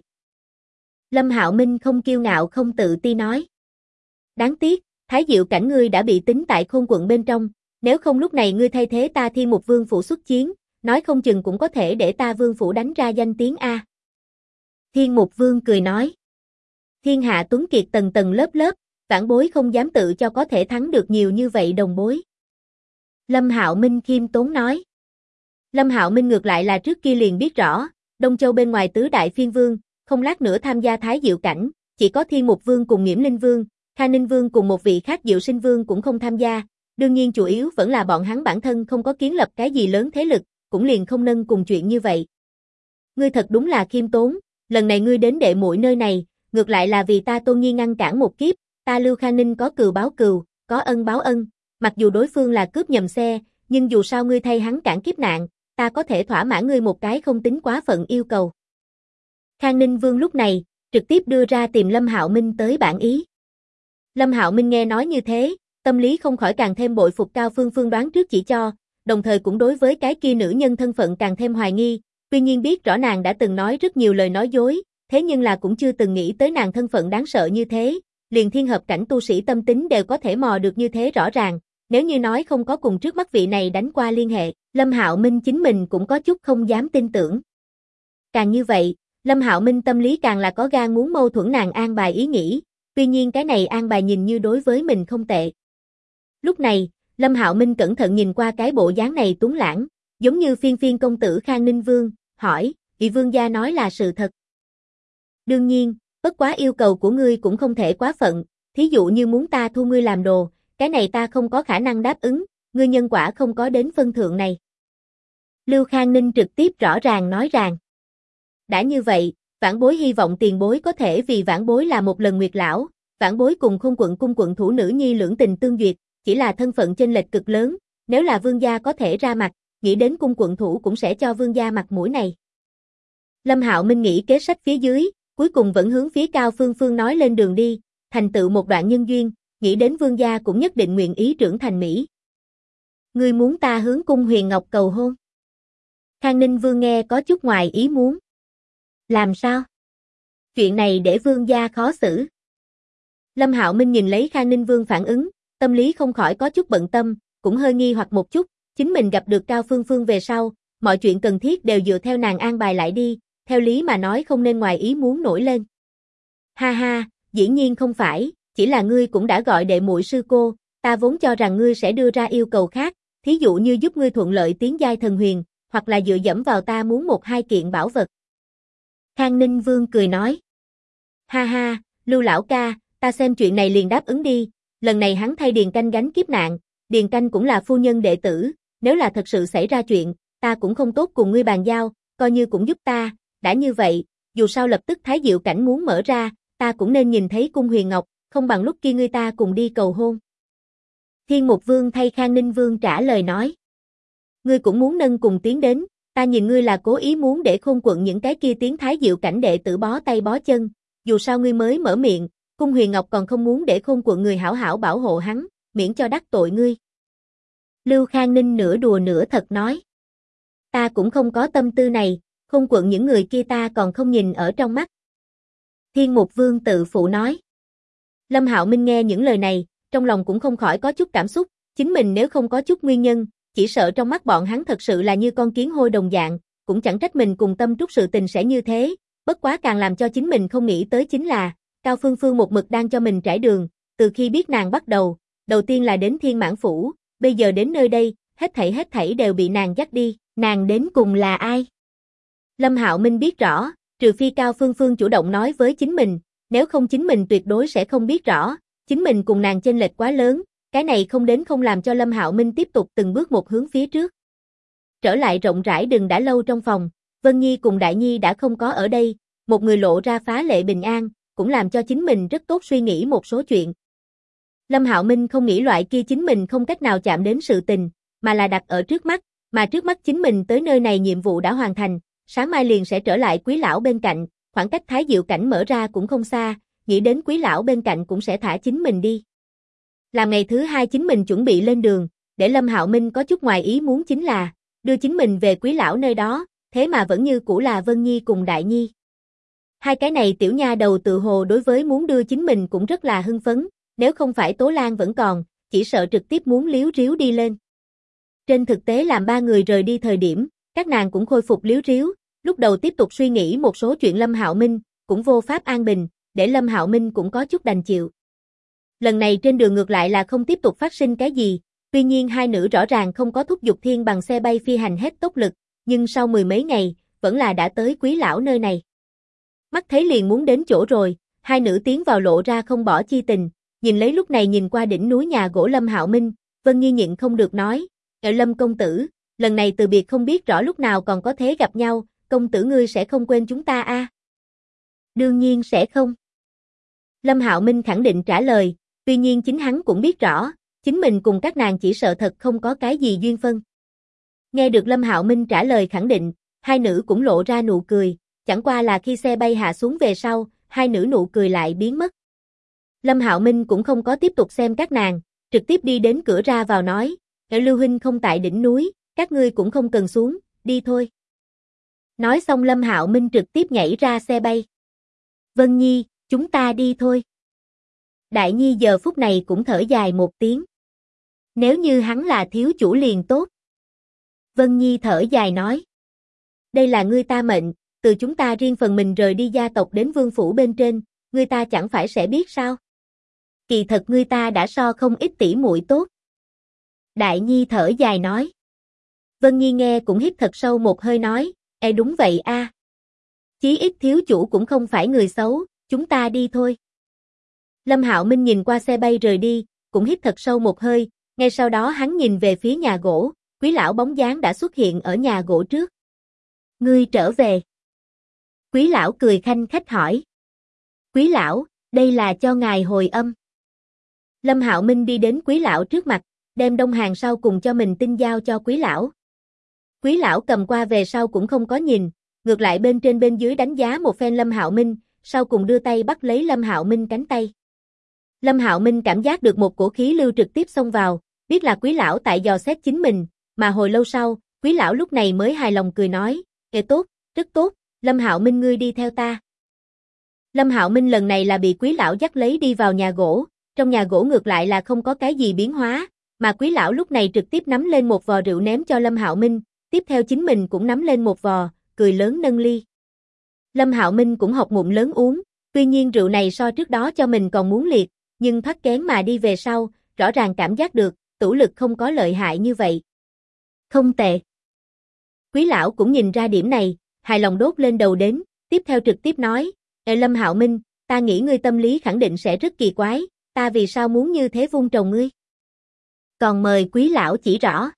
Lâm Hạo Minh không kiêu ngạo không tự ti nói. Đáng tiếc, Thái Diệu cảnh ngươi đã bị tính tại Khôn quận bên trong, nếu không lúc này ngươi thay thế ta Thiên Mục Vương phủ xuất chiến, nói không chừng cũng có thể để ta Vương phủ đánh ra danh tiếng a. Thiên Mục Vương cười nói. Thiên hạ tuấn kiệt tầng tầng lớp lớp, vãn bối không dám tự cho có thể thắng được nhiều như vậy đồng bối. Lâm Hạo Minh khiêm tốn nói. Lâm Hạo Minh ngược lại là trước kia liền biết rõ, Đông Châu bên ngoài tứ đại phiên vương, không lát nữa tham gia Thái Diệu cảnh, chỉ có Thiên Mục Vương cùng Nghiễm Linh Vương, Khang Ninh Vương cùng một vị khác Diệu Sinh Vương cũng không tham gia, đương nhiên chủ yếu vẫn là bọn hắn bản thân không có kiến lập cái gì lớn thế lực, cũng liền không nâng cùng chuyện như vậy. Ngươi thật đúng là khiêm tốn, lần này ngươi đến đệ muội nơi này, ngược lại là vì ta Tôn Nhi ngăn cản một kiếp, ta Lưu Khang Ninh có cừu báo cừu, có ân báo ân, mặc dù đối phương là cướp nhầm xe, nhưng dù sao ngươi thay hắn cản kiếp nạn, ta có thể thỏa mãn ngươi một cái không tính quá phận yêu cầu. Khang Ninh Vương lúc này, trực tiếp đưa ra tìm Lâm Hạo Minh tới bản ý. Lâm Hạo Minh nghe nói như thế, tâm lý không khỏi càng thêm bội phục Cao Phương Phương đoán trước chỉ cho, đồng thời cũng đối với cái kia nữ nhân thân phận càng thêm hoài nghi, tuy nhiên biết rõ nàng đã từng nói rất nhiều lời nói dối, thế nhưng là cũng chưa từng nghĩ tới nàng thân phận đáng sợ như thế, liền thiên hợp cảnh tu sĩ tâm tính đều có thể mò được như thế rõ ràng, nếu như nói không có cùng trước mắt vị này đánh qua liên hệ, Lâm Hạo Minh chính mình cũng có chút không dám tin tưởng. Càng như vậy, Lâm Hạo Minh tâm lý càng là có gan muốn mâu thuẫn nàng an bài ý nghĩ, tuy nhiên cái này an bài nhìn như đối với mình không tệ. Lúc này, Lâm Hạo Minh cẩn thận nhìn qua cái bộ dáng này tuấn lãng, giống như phiên phiên công tử Khang Ninh Vương, hỏi, vị vương gia nói là sự thật. Đương nhiên, bất quá yêu cầu của ngươi cũng không thể quá phận, thí dụ như muốn ta thu ngươi làm đồ, cái này ta không có khả năng đáp ứng, ngươi nhân quả không có đến phân thượng này. Lưu Khang Ninh trực tiếp rõ ràng nói rằng, đã như vậy, vãn bối hy vọng tiền bối có thể vì vãn bối là một lần nguyệt lão, vãn bối cùng Khôn quận cung quận thủ nữ nhi lưỡng tình tương duyệt, chỉ là thân phận chênh lệch cực lớn, nếu là vương gia có thể ra mặt, nghĩ đến cung quận thủ cũng sẽ cho vương gia mặt mũi này. Lâm Hạo Minh nghĩ kế sách phía dưới, cuối cùng vẫn hướng phía Cao Phương Phương nói lên đường đi, thành tựu một đoạn nhân duyên, nghĩ đến vương gia cũng nhất định nguyện ý trưởng thành Mỹ. Ngươi muốn ta hướng cung Huyền Ngọc cầu hôn? Khang Ninh Vương nghe có chút ngoài ý muốn. Làm sao? Chuyện này để vương gia khó xử. Lâm Hạo Minh nhìn lấy Khang Ninh Vương phản ứng, tâm lý không khỏi có chút bận tâm, cũng hơi nghi hoặc một chút, chính mình gặp được Cao Phương Phương về sau, mọi chuyện cần thiết đều dựa theo nàng an bài lại đi, theo lý mà nói không nên ngoài ý muốn nổi lên. Ha ha, dĩ nhiên không phải, chỉ là ngươi cũng đã gọi đệ muội sư cô, ta vốn cho rằng ngươi sẽ đưa ra yêu cầu khác, thí dụ như giúp ngươi thuận lợi tiến giai thần huyền, hoặc là dựa dẫm vào ta muốn một hai kiện bảo vật. Khang Ninh Vương cười nói. Ha ha, Lưu lão ca, ta xem chuyện này liền đáp ứng đi, lần này hắn thay Điền Canh gánh kiếp nạn, Điền Canh cũng là phu nhân đệ tử, nếu là thật sự xảy ra chuyện, ta cũng không tốt cùng ngươi bàn giao, coi như cũng giúp ta, đã như vậy, dù sao lập tức Thái Diệu cảnh muốn mở ra, ta cũng nên nhìn thấy cung Huyền Ngọc, không bằng lúc kia ngươi ta cùng đi cầu hôn. Thiên Mục Vương thay Khang Ninh Vương trả lời nói. Ngươi cũng muốn nâng cùng tiến đến, ta nhìn ngươi là cố ý muốn để Khôn quận những cái kia tiến Thái Diệu cảnh đệ tử bó tay bó chân, dù sao ngươi mới mở miệng, cung Huyền Ngọc còn không muốn để Khôn quận người hảo hảo bảo hộ hắn, miễn cho đắc tội ngươi. Lưu Khang Ninh nửa đùa nửa thật nói. Ta cũng không có tâm tư này, Khôn quận những người kia ta còn không nhìn ở trong mắt. Thiên Mục Vương tự phụ nói. Lâm Hạo Minh nghe những lời này, trong lòng cũng không khỏi có chút cảm xúc, chính mình nếu không có chút nguyên nhân, chỉ sợ trong mắt bọn hắn thật sự là như con kiến hôi đồng dạng, cũng chẳng trách mình cùng Tâm Trúc sự tình sẽ như thế, bất quá càng làm cho chính mình không nghĩ tới chính là, Cao Phương Phương một mực đang cho mình trải đường, từ khi biết nàng bắt đầu, đầu tiên là đến Thiên Mãn Phủ, bây giờ đến nơi đây, hết thảy đều bị nàng dắt đi, nàng đến cùng là ai? Lâm Hạo Minh biết rõ, trừ phi Cao Phương Phương chủ động nói với chính mình, nếu không chính mình tuyệt đối sẽ không biết rõ, chính mình cùng nàng chênh lệch quá lớn, cái này không đến không làm cho Lâm Hạo Minh tiếp tục từng bước một hướng phía trước. Trở lại rộng rãi đừng đã lâu trong phòng, Vân Nhi cùng Đại Nhi đã không có ở đây, một người lộ ra phá lệ bình an, cũng làm cho chính mình rất tốt suy nghĩ một số chuyện. Lâm Hạo Minh không nghĩ loại kia chính mình không cách nào chạm đến sự tình, mà là đặt ở trước mắt, mà trước mắt chính mình tới nơi này nhiệm vụ đã hoàn thành, sáng mai liền sẽ trở lại Quý lão bên cạnh, khoảng cách Thái Diệu cảnh mở ra cũng không xa, nghĩ đến Quý lão bên cạnh cũng sẽ thả chính mình đi. Làm ngày thứ hai chính mình chuẩn bị lên đường, để Lâm Hạo Minh có chút ngoài ý muốn chính là đưa chính mình về Quý lão nơi đó, thế mà vẫn như cũ là Vân Nhi cùng Đại Nhi. Hai cái này tiểu nha đầu tự hồ đối với muốn đưa chính mình cũng rất là hưng phấn, nếu không phải Tố Lan vẫn còn, chỉ sợ trực tiếp muốn liếu riếu đi lên. Trên thực tế làm ba người rời đi thời điểm, các nàng cũng khôi phục liếu riếu, lúc đầu tiếp tục suy nghĩ một số chuyện Lâm Hạo Minh, cũng vô pháp an bình, để Lâm Hạo Minh cũng có chút đành chịu. Lần này trên đường ngược lại là không tiếp tục phát sinh cái gì, tuy nhiên hai nữ rõ ràng không có thúc giục thiên bằng xe bay phi hành hết tốc lực, nhưng sau mười mấy ngày, vẫn là đã tới Quý lão nơi này. Mắt thấy liền muốn đến chỗ rồi, hai nữ tiến vào lộ ra không bỏ chi tình, nhìn lấy lúc này nhìn qua đỉnh núi nhà gỗ Lâm Hạo Minh, Vân Nhi nhịn không được nói, Lâm công tử, lần này từ biệt không biết rõ lúc nào còn có thể gặp nhau, công tử ngươi sẽ không quên chúng ta a? Đương nhiên sẽ không. Lâm Hạo Minh khẳng định trả lời, tuy nhiên chính hắn cũng biết rõ, chính mình cùng các nàng chỉ sợ thật không có cái gì duyên phân. Nghe được Lâm Hạo Minh trả lời khẳng định, hai nữ cũng lộ ra nụ cười, chẳng qua là khi xe bay hạ xuống về sau, hai nữ nụ cười lại biến mất. Lâm Hạo Minh cũng không có tiếp tục xem các nàng, trực tiếp đi đến cửa ra vào nói, Lưu huynh không tại đỉnh núi, các ngươi cũng không cần xuống, đi thôi. Nói xong Lâm Hạo Minh trực tiếp nhảy ra xe bay. Vân Nhi, chúng ta đi thôi. Đại Nhi giờ phút này cũng thở dài một tiếng. Nếu như hắn là thiếu chủ liền tốt. Vân Nhi thở dài nói. Đây là ngươi ta mệnh, từ chúng ta riêng phần mình rời đi gia tộc đến vương phủ bên trên, ngươi ta chẳng phải sẽ biết sao? Kỳ thật ngươi ta đã so không ít tỷ muội tốt. Đại Nhi thở dài nói. Vân Nhi nghe cũng hít thật sâu một hơi nói, đúng vậy a. Chí ít thiếu chủ cũng không phải người xấu, chúng ta đi thôi. Lâm Hạo Minh nhìn qua xe bay rời đi, cũng hít thật sâu một hơi, ngay sau đó hắn nhìn về phía nhà gỗ, Quý lão bóng dáng đã xuất hiện ở nhà gỗ trước. Ngươi trở về. Quý lão cười khanh khách hỏi. Quý lão, đây là cho ngài hồi âm. Lâm Hạo Minh đi đến Quý lão trước mặt, đem đông hàng sau cùng cho mình tin giao cho Quý lão. Quý lão cầm qua về sau cũng không có nhìn, ngược lại bên trên bên dưới đánh giá một phen Lâm Hạo Minh, sau cùng đưa tay bắt lấy Lâm Hạo Minh cánh tay. Lâm Hạo Minh cảm giác được một cổ khí lưu trực tiếp xông vào, biết là Quý lão tại dò xét chính mình, mà hồi lâu sau, Quý lão lúc này mới hài lòng cười nói, tốt, rất tốt, Lâm Hạo Minh ngươi đi theo ta. Lâm Hạo Minh lần này là bị Quý lão dắt lấy đi vào nhà gỗ, trong nhà gỗ ngược lại là không có cái gì biến hóa, mà Quý lão lúc này trực tiếp nắm lên một vò rượu ném cho Lâm Hạo Minh, tiếp theo chính mình cũng nắm lên một vò, cười lớn nâng ly. Lâm Hạo Minh cũng học ngụm lớn uống, tuy nhiên rượu này so trước đó cho mình còn muốn liệt, nhưng thoát kén mà đi về sau, rõ ràng cảm giác được, tửu lực không có lợi hại như vậy. Không tệ. Quý lão cũng nhìn ra điểm này, hài lòng đốt lên đầu đến, tiếp theo trực tiếp nói, Lâm Hạo Minh, ta nghĩ ngươi tâm lý khẳng định sẽ rất kỳ quái, ta vì sao muốn như thế vung trồng ngươi? Còn mời Quý lão chỉ rõ.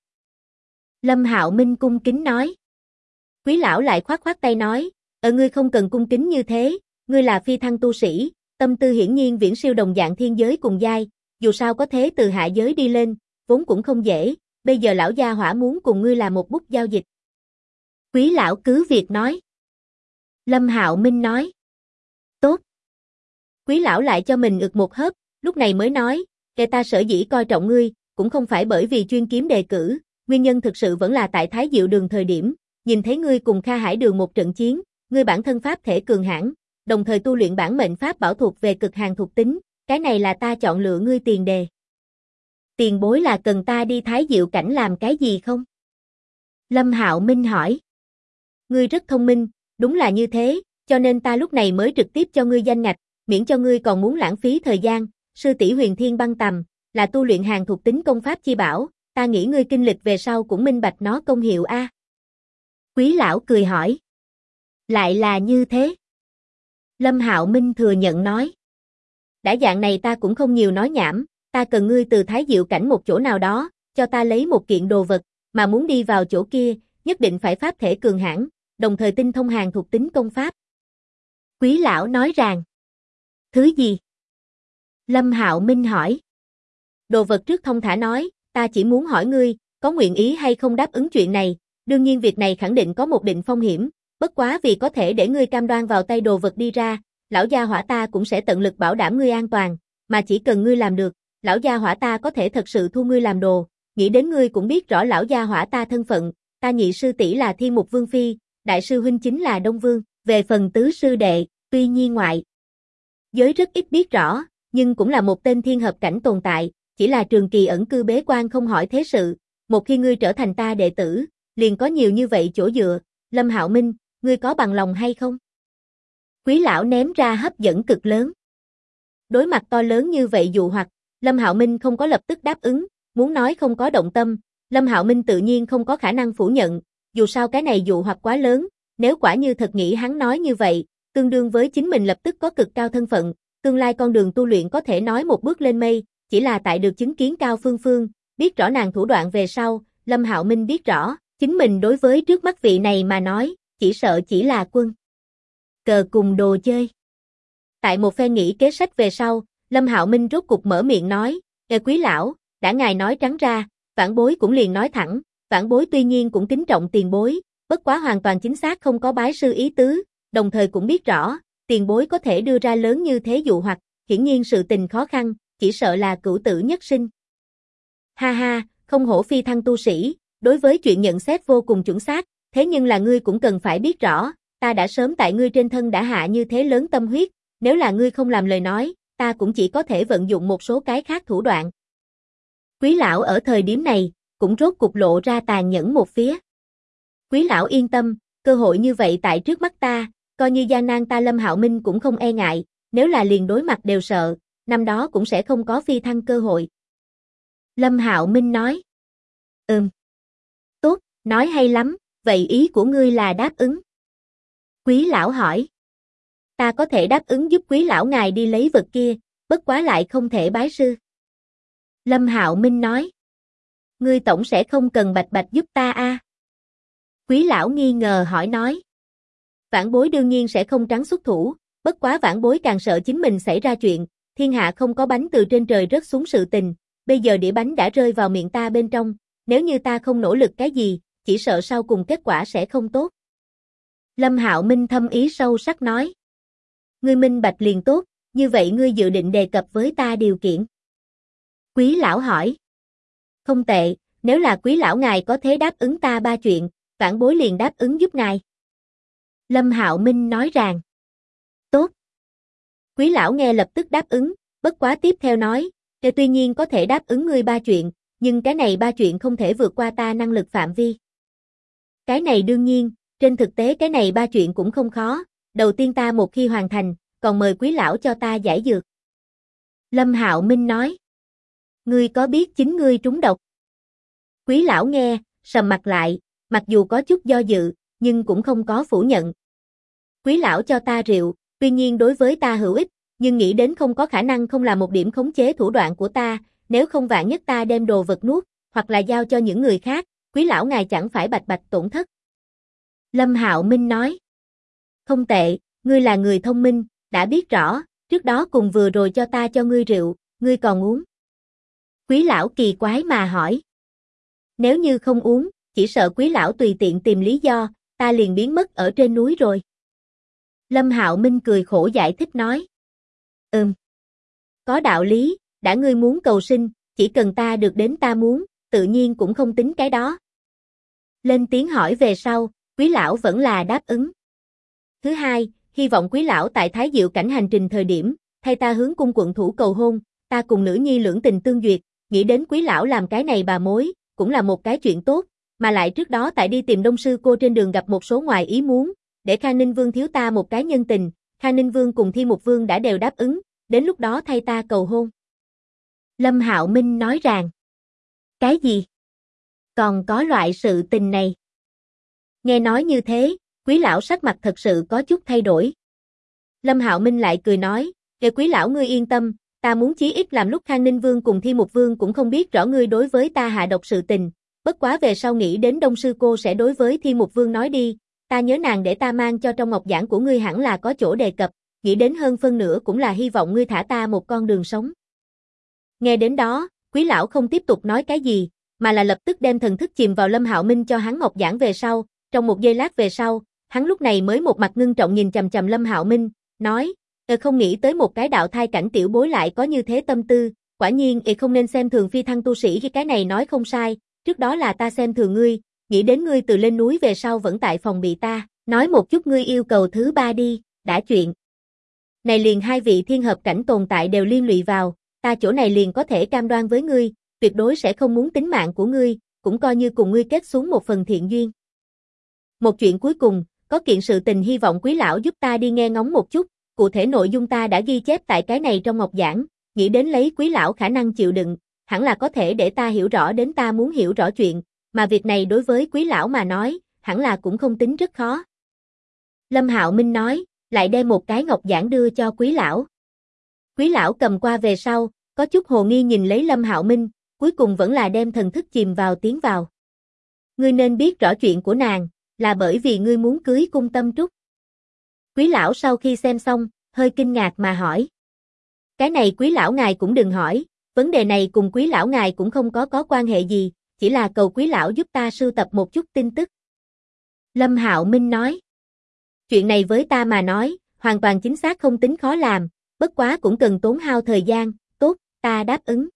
Lâm Hạo Minh cung kính nói. Quý lão lại khoát khoát tay nói, ngươi không cần cung kính như thế, ngươi là phi thăng tu sĩ, tâm tư hiển nhiên viễn siêu đồng dạng thiên giới cùng giai, dù sao có thế từ hạ giới đi lên, vốn cũng không dễ, bây giờ lão gia hỏa muốn cùng ngươi làm một bút giao dịch. Quý lão cứ việc nói. Lâm Hạo Minh nói. Tốt. Quý lão lại cho mình ực một hớp, lúc này mới nói, ta sở dĩ coi trọng ngươi, cũng không phải bởi vì chuyên kiếm đề cử, nguyên nhân thực sự vẫn là tại Thái Diệu Đường thời điểm, nhìn thấy ngươi cùng Kha Hải Đường một trận chiến, ngươi bản thân pháp thể cường hãn, đồng thời tu luyện bản mệnh pháp bảo thuộc về cực hàn thuộc tính, cái này là ta chọn lựa ngươi tiền đề. Tiền bối là cần ta đi Thái Diệu cảnh làm cái gì không? Lâm Hạo Minh hỏi. Ngươi rất thông minh, đúng là như thế, cho nên ta lúc này mới trực tiếp cho ngươi danh ngạch, miễn cho ngươi còn muốn lãng phí thời gian, sư tỷ Huyền Thiên Băng Tầm, là tu luyện hàn thuộc tính công pháp chi bảo, ta nghĩ ngươi kinh lịch về sau cũng minh bạch nó công hiệu a. Quý lão cười hỏi. Lại là như thế. Lâm Hạo Minh thừa nhận nói. Đã dạng này ta cũng không nhiều nói nhảm, ta cần ngươi từ Thái Diệu cảnh một chỗ nào đó, cho ta lấy một kiện đồ vật, mà muốn đi vào chỗ kia, nhất định phải pháp thể cường hãn, đồng thời tinh thông hàng thuộc tính công pháp. Quý lão nói rằng. Thứ gì? Lâm Hạo Minh hỏi. Đồ vật trước thông thả nói, ta chỉ muốn hỏi ngươi, có nguyện ý hay không đáp ứng chuyện này, đương nhiên việc này khẳng định có một định phong hiểm, bất quá vì có thể để ngươi cam đoan vào tay đồ vật đi ra, lão gia hỏa ta cũng sẽ tận lực bảo đảm ngươi an toàn, mà chỉ cần ngươi làm được, lão gia hỏa ta có thể thật sự thu ngươi làm đồ, nghĩ đến ngươi cũng biết rõ lão gia hỏa ta thân phận, ta nhị sư tỷ là Thiên Mục Vương Phi, đại sư huynh chính là Đông Vương, về phần tứ sư đệ, tuy nhiên ngoại giới rất ít biết rõ, nhưng cũng là một tên thiên hợp cảnh tồn tại, chỉ là trường kỳ ẩn cư bế quan không hỏi thế sự, một khi ngươi trở thành ta đệ tử, liền có nhiều như vậy chỗ dựa, Lâm Hạo Minh, ngươi có bằng lòng hay không? Quý lão ném ra hấp dẫn cực lớn. Đối mặt to lớn như vậy dụ hoặc, Lâm Hạo Minh không có lập tức đáp ứng, muốn nói không có động tâm, Lâm Hạo Minh tự nhiên không có khả năng phủ nhận, dù sao cái này dụ hoặc quá lớn, nếu quả như thật nghĩ hắn nói như vậy, tương đương với chính mình lập tức có cực cao thân phận, tương lai con đường tu luyện có thể nói một bước lên mây, chỉ là tại được chứng kiến Cao Phương Phương, biết rõ nàng thủ đoạn về sau, Lâm Hạo Minh biết rõ, chính mình đối với trước mắt vị này mà nói, chỉ sợ chỉ là quân cờ cùng đồ chơi. Tại một phen nghĩ kế sách về sau, Lâm Hạo Minh rốt cục mở miệng nói, quý lão, đã ngài nói trắng ra, vãn bối cũng liền nói thẳng, vãn bối tuy nhiên cũng kính trọng tiền bối, bất quá hoàn toàn chính xác không có bái sư ý tứ, đồng thời cũng biết rõ, tiền bối có thể đưa ra lớn như thế dụ hoặc, hiển nhiên sự tình khó khăn, chỉ sợ là cửu tử nhất sinh. Ha ha, không hổ phi thăng tu sĩ, đối với chuyện nhận xét vô cùng chuẩn xác, thế nhưng là ngươi cũng cần phải biết rõ, ta đã sớm tại ngươi trên thân đã hạ như thế lớn tâm huyết, nếu là ngươi không làm lời nói, ta cũng chỉ có thể vận dụng một số cái khác thủ đoạn. Quý lão ở thời điểm này, cũng rốt cục lộ ra tàn nhẫn một phía. Quý lão yên tâm, cơ hội như vậy tại trước mắt ta, coi như gian nan ta Lâm Hạo Minh cũng không e ngại, nếu là liền đối mặt đều sợ, năm đó cũng sẽ không có phi thăng cơ hội. Lâm Hạo Minh nói. Tốt, nói hay lắm, vậy ý của ngươi là đáp ứng. Quý lão hỏi. Ta có thể đáp ứng giúp quý lão ngài đi lấy vật kia, bất quá lại không thể bái sư. Lâm Hạo Minh nói. Ngươi tổng sẽ không cần bạch bạch giúp ta a? Quý lão nghi ngờ hỏi nói. Vãn bối đương nhiên sẽ không trắng xuất thủ, bất quá vãn bối càng sợ chính mình xảy ra chuyện, thiên hạ không có bánh từ trên trời rớt xuống sự tình, bây giờ đĩa bánh đã rơi vào miệng ta bên trong, nếu như ta không nỗ lực cái gì, chỉ sợ sau cùng kết quả sẽ không tốt. Lâm Hạo Minh thâm ý sâu sắc nói. Ngươi minh bạch liền tốt, như vậy ngươi dự định đề cập với ta điều kiện. Quý lão hỏi. Không tệ, nếu là quý lão ngài có thể đáp ứng ta 3 chuyện, vãn bối liền đáp ứng giúp ngài. Lâm Hạo Minh nói rằng. Tốt. Quý lão nghe lập tức đáp ứng, bất quá tiếp theo nói, tuy nhiên có thể đáp ứng ngươi 3 chuyện, nhưng cái này 3 chuyện không thể vượt qua ta năng lực phạm vi. Cái này đương nhiên, trên thực tế cái này 3 chuyện cũng không khó, đầu tiên ta một khi hoàn thành, còn mời quý lão cho ta giải dược. Lâm Hạo Minh nói. Ngươi có biết chính ngươi trúng độc? Quý lão nghe, sầm mặt lại, mặc dù có chút do dự, nhưng cũng không có phủ nhận. Quý lão cho ta rượu, tuy nhiên đối với ta hữu ích, nhưng nghĩ đến không có khả năng không là một điểm khống chế thủ đoạn của ta, nếu không vạn nhất ta đem đồ vật nuốt, hoặc là giao cho những người khác, quý lão ngài chẳng phải bạch bạch tổn thất. Lâm Hạo Minh nói. Không tệ, ngươi là người thông minh, đã biết rõ, trước đó cùng vừa rồi cho ta cho ngươi rượu, ngươi còn uống. Quý lão kỳ quái mà hỏi. Nếu như không uống, chỉ sợ quý lão tùy tiện tìm lý do, ta liền biến mất ở trên núi rồi. Lâm Hạo Minh cười khổ giải thích nói. Có đạo lý, đã ngươi muốn cầu sinh, chỉ cần ta được đến ta muốn, tự nhiên cũng không tính cái đó. Lên tiếng hỏi về sau, quý lão vẫn là đáp ứng. Thứ hai, hy vọng quý lão tại Thái Diệu cảnh hành trình thời điểm, thay ta hướng cung quận thủ cầu hôn, ta cùng nữ nhi lưỡng tình tương duyệt, nghĩ đến quý lão làm cái này bà mối, cũng là một cái chuyện tốt, mà lại trước đó tại đi tìm Đông sư cô trên đường gặp một số ngoài ý muốn, để Khang Ninh Vương thiếu ta một cái nhân tình, Khang Ninh Vương cùng Thiên Mục Vương đã đều đáp ứng, đến lúc đó thay ta cầu hôn. Lâm Hạo Minh nói rằng. Cái gì? Còn có loại sự tình này? Nghe nói như thế, quý lão sắc mặt thật sự có chút thay đổi. Lâm Hạo Minh lại cười nói, "Kệ Quý lão ngươi yên tâm, ta muốn chí ít làm lúc Khang Ninh Vương cùng Thi Mục Vương cũng không biết rõ ngươi đối với ta hạ độc sự tình, bất quá về sau nghĩ đến Đông sư cô sẽ đối với Thi Mục Vương nói đi, ta nhớ nàng để ta mang cho trong ngọc giản của ngươi hẳn là có chỗ đề cập, nghĩ đến hơn phân nửa cũng là hy vọng ngươi thả ta một con đường sống." Nghe đến đó, Quý lão không tiếp tục nói cái gì, mà là lập tức đem thần thức chìm vào Lâm Hạo Minh cho hắn ngọc giản về sau, trong một giây lát về sau, hắn lúc này mới một mặt ngưng trọng nhìn chằm chằm Lâm Hạo Minh, nói, không nghĩ tới một cái đạo thai cảnh tiểu bối lại có như thế tâm tư, quả nhiên không nên xem thường phi thăng tu sĩ, khi cái này nói không sai, trước đó là ta xem thường ngươi, nghĩ đến ngươi từ lên núi về sau vẫn tại phòng bị ta, nói một chút ngươi yêu cầu thứ ba đi, đã chuyện. Này liền hai vị thiên hợp cảnh tồn tại đều liên lụy vào, ta chỗ này liền có thể cam đoan với ngươi, tuyệt đối sẽ không muốn tính mạng của ngươi, cũng coi như cùng ngươi kết xuống một phần thiện duyên. Một chuyện cuối cùng, có kiện sự tình hy vọng Quý lão giúp ta đi nghe ngóng một chút, cụ thể nội dung ta đã ghi chép tại cái này trong ngọc giản, nghĩ đến lấy Quý lão khả năng chịu đựng, hẳn là có thể để ta hiểu rõ đến ta muốn hiểu rõ chuyện, mà việc này đối với Quý lão mà nói, hẳn là cũng không tính rất khó. Lâm Hạo Minh nói, lại đem một cái ngọc giản đưa cho Quý lão. Quý lão cầm qua về sau, có chút hồ nghi nhìn lấy Lâm Hạo Minh, cuối cùng vẫn là đem thần thức chìm vào tiến vào. Ngươi nên biết rõ chuyện của nàng, là bởi vì ngươi muốn cưới Cung Tâm Trúc. Quý lão sau khi xem xong, hơi kinh ngạc mà hỏi. Cái này Quý lão ngài cũng đừng hỏi, vấn đề này cùng Quý lão ngài cũng không có quan hệ gì, chỉ là cầu Quý lão giúp ta sưu tập một chút tin tức. Lâm Hạo Minh nói. Chuyện này với ta mà nói, hoàn toàn chính xác không tính khó làm, bất quá cũng cần tốn hao thời gian, tốt, ta đáp ứng.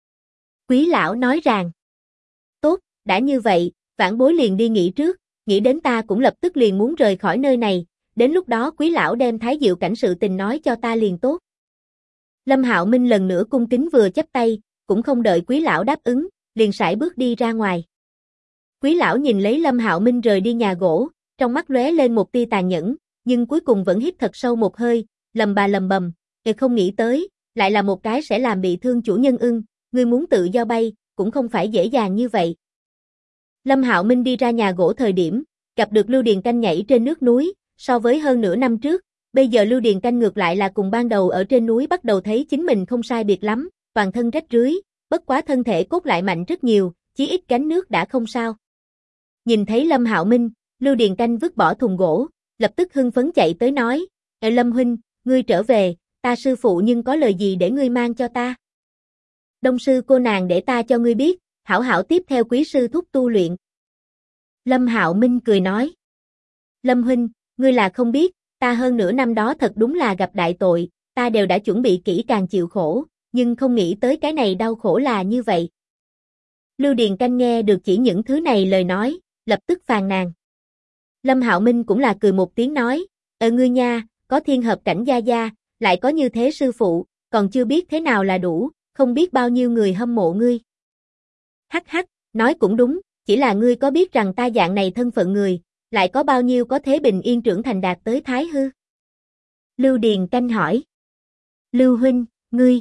Quý lão nói rằng. Tốt, đã như vậy, vãn bối liền đi nghỉ trước, nghĩ đến ta cũng lập tức liền muốn rời khỏi nơi này, đến lúc đó Quý lão đem Thái Diệu cảnh sự tình nói cho ta liền tốt. Lâm Hạo Minh lần nữa cung kính vừa chắp tay, cũng không đợi Quý lão đáp ứng, liền sải bước đi ra ngoài. Quý lão nhìn lấy Lâm Hạo Minh rời đi nhà gỗ, trong mắt lóe lên một tia tàn nhẫn, nhưng cuối cùng vẫn hít thật sâu một hơi, lầm bầm, không nghĩ tới, lại là một cái sẽ làm bị thương chủ nhân ưng, ngươi muốn tự do bay, cũng không phải dễ dàng như vậy. Lâm Hạo Minh đi ra nhà gỗ thời điểm, gặp được Lưu Điền Canh nhảy trên nước núi, so với hơn nửa năm trước, bây giờ Lưu Điền Canh ngược lại là cùng ban đầu ở trên núi bắt đầu thấy chính mình không sai biệt lắm, toàn thân rách rưới, bất quá thân thể cốt lại mạnh rất nhiều, chí ít gánh nước đã không sao. Nhìn thấy Lâm Hạo Minh, Lưu Điền Canh vứt bỏ thùng gỗ, lập tức hưng phấn chạy tới nói, Lâm huynh, ngươi trở về, ta sư phụ nhưng có lời gì để ngươi mang cho ta? Đông sư cô nàng để ta cho ngươi biết, hảo hảo tiếp theo quý sư thúc tu luyện. Lâm Hạo Minh cười nói, Lâm huynh, ngươi là không biết, ta hơn nửa năm đó thật đúng là gặp đại tội, ta đều đã chuẩn bị kỹ càng chịu khổ, nhưng không nghĩ tới cái này đau khổ là như vậy. Lưu Điền Canh nghe được chỉ những thứ này lời nói, lập tức phàn nàn. Lâm Hạo Minh cũng là cười một tiếng nói, ngươi nha, có thiên hợp cảnh gia gia, lại có như thế sư phụ, còn chưa biết thế nào là đủ, không biết bao nhiêu người hâm mộ ngươi. Hắc hắc, nói cũng đúng, chỉ là ngươi có biết rằng ta dạng này thân phận người, lại có bao nhiêu có thế bình yên trưởng thành đạt tới thái hư? Lưu Điền Canh hỏi. Lưu huynh, ngươi.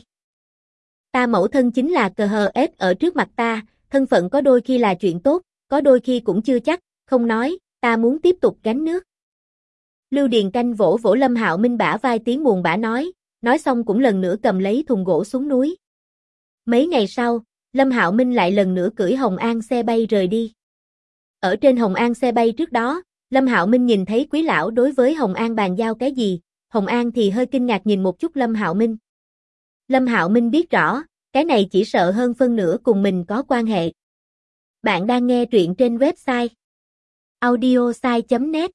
Ta mẫu thân chính là cờ hờ ép ở trước mặt ta, thân phận có đôi khi là chuyện tốt, có đôi khi cũng chưa chắc, không nói, ta muốn tiếp tục gánh nước. Lưu Điền Canh vỗ vỗ Lâm Hạo Minh bả vai tiếng buồn bã nói xong cũng lần nữa cầm lấy thùng gỗ xuống núi. Mấy ngày sau, Lâm Hạo Minh lại lần nữa cưỡi Hồng An xe bay rời đi. Ở trên Hồng An xe bay trước đó, Lâm Hạo Minh nhìn thấy Quý lão đối với Hồng An bàn giao cái gì, Hồng An thì hơi kinh ngạc nhìn một chút Lâm Hạo Minh. Lâm Hạo Minh biết rõ, cái này chỉ sợ hơn phân nửa cùng mình có quan hệ. Bạn đang nghe truyện trên website audiosai.net.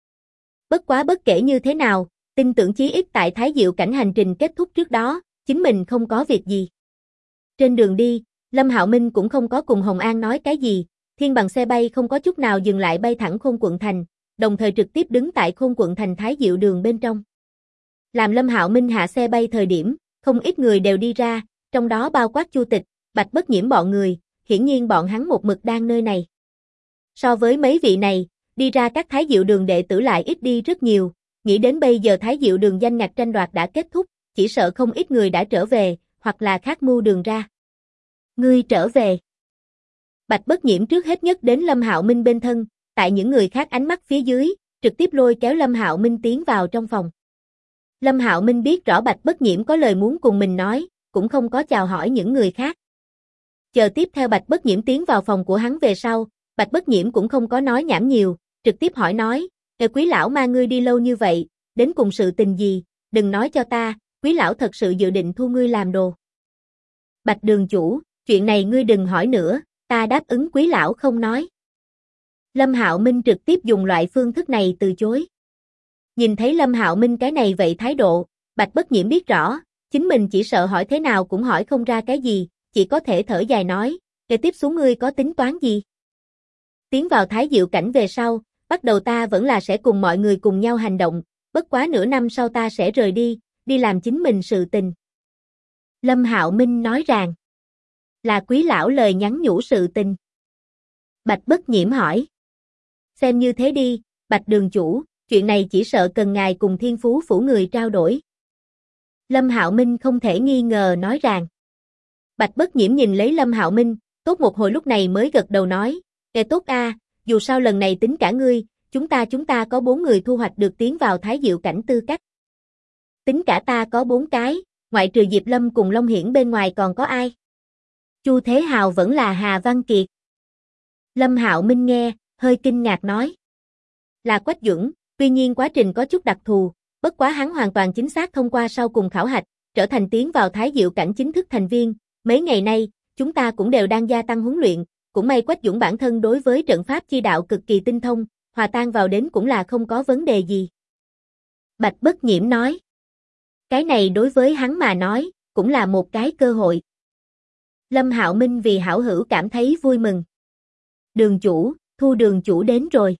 Bất quá bất kể như thế nào, tin tưởng chí ít tại Thái Diệu cảnh hành trình kết thúc trước đó, chính mình không có việc gì. Trên đường đi, Lâm Hạo Minh cũng không có cùng Hồng An nói cái gì, thiên bằng xe bay không có chút nào dừng lại bay thẳng Khôn quận thành, đồng thời trực tiếp đứng tại Khôn quận thành Thái Diệu đường bên trong. Làm Lâm Hạo Minh hạ xe bay thời điểm, không ít người đều đi ra, trong đó bao quát Chu Tịch, Bạch Bất Nhiễm bọn người, hiển nhiên bọn hắn một mực đang nơi này. So với mấy vị này, đi ra các Thái Diệu đường đệ tử lại ít đi rất nhiều, nghĩ đến bây giờ Thái Diệu đường danh ngạch tranh đoạt đã kết thúc, chỉ sợ không ít người đã trở về, hoặc là khác mưu đường ra. Ngươi trở về. Bạch Bất Nhiễm trước hết nhất đến Lâm Hạo Minh bên thân, tại những người khác ánh mắt phía dưới, trực tiếp lôi kéo Lâm Hạo Minh tiến vào trong phòng. Lâm Hạo Minh biết rõ Bạch Bất Nhiễm có lời muốn cùng mình nói, cũng không có chào hỏi những người khác. Chờ tiếp theo Bạch Bất Nhiễm tiến vào phòng của hắn về sau, Bạch Bất Nhiễm cũng không có nói nhảm nhiều, trực tiếp hỏi nói, Quý lão ma ngươi đi lâu như vậy, đến cùng sự tình gì, đừng nói cho ta, Quý lão thật sự dự định thu ngươi làm đồ. Bạch đường chủ, chuyện này ngươi đừng hỏi nữa, ta đáp ứng Quý lão không nói. Lâm Hạo Minh trực tiếp dùng loại phương thức này từ chối. Nhìn thấy Lâm Hạo Minh cái này vậy thái độ, Bạch Bất Nhiễm biết rõ, chính mình chỉ sợ hỏi thế nào cũng hỏi không ra cái gì, chỉ có thể thở dài nói, kế tiếp xuống ngươi có tính toán gì? Tiến vào Thái Diệu cảnh về sau, bắt đầu ta vẫn là sẽ cùng mọi người cùng nhau hành động, bất quá nửa năm sau ta sẽ rời đi, đi làm chính mình sự tình. Lâm Hạo Minh nói rằng, là Quý lão lời nhắn nhủ sự tình. Bạch Bất Nhiễm hỏi, xem như thế đi, Bạch đường chủ, chuyện này chỉ sợ cần ngài cùng Thiên Phú phủ người trao đổi. Lâm Hạo Minh không thể nghi ngờ nói rằng. Bạch Bất Nhiễm nhìn lấy Lâm Hạo Minh, tốt một hồi lúc này mới gật đầu nói, tốt a, dù sao lần này tính cả ngươi, chúng ta có 4 người thu hoạch được tiến vào Thái Diệu cảnh tư cách. Tính cả ta có 4 cái, ngoại trừ Diệp Lâm cùng Long Hiển bên ngoài còn có ai? Chu Thế Hào vẫn là Hà Văn Kiệt. Lâm Hạo Minh nghe, hơi kinh ngạc nói. Là Quách Duẩn, tuy nhiên quá trình có chút đặc thù, bất quá hắn hoàn toàn chính xác thông qua sau cùng khảo hạch, trở thành tiến vào Thái Diệu cảnh chính thức thành viên. Mấy ngày nay, chúng ta cũng đều đang gia tăng huấn luyện, cũng may Quách Duẩn bản thân đối với trận pháp chi đạo cực kỳ tinh thông, hòa tan vào đến cũng là không có vấn đề gì. Bạch Bất Nhiễm nói. Cái này đối với hắn mà nói, cũng là một cái cơ hội. Lâm Hạo Minh vì hảo hữu cảm thấy vui mừng. Đường chủ, Thu đường chủ đến rồi.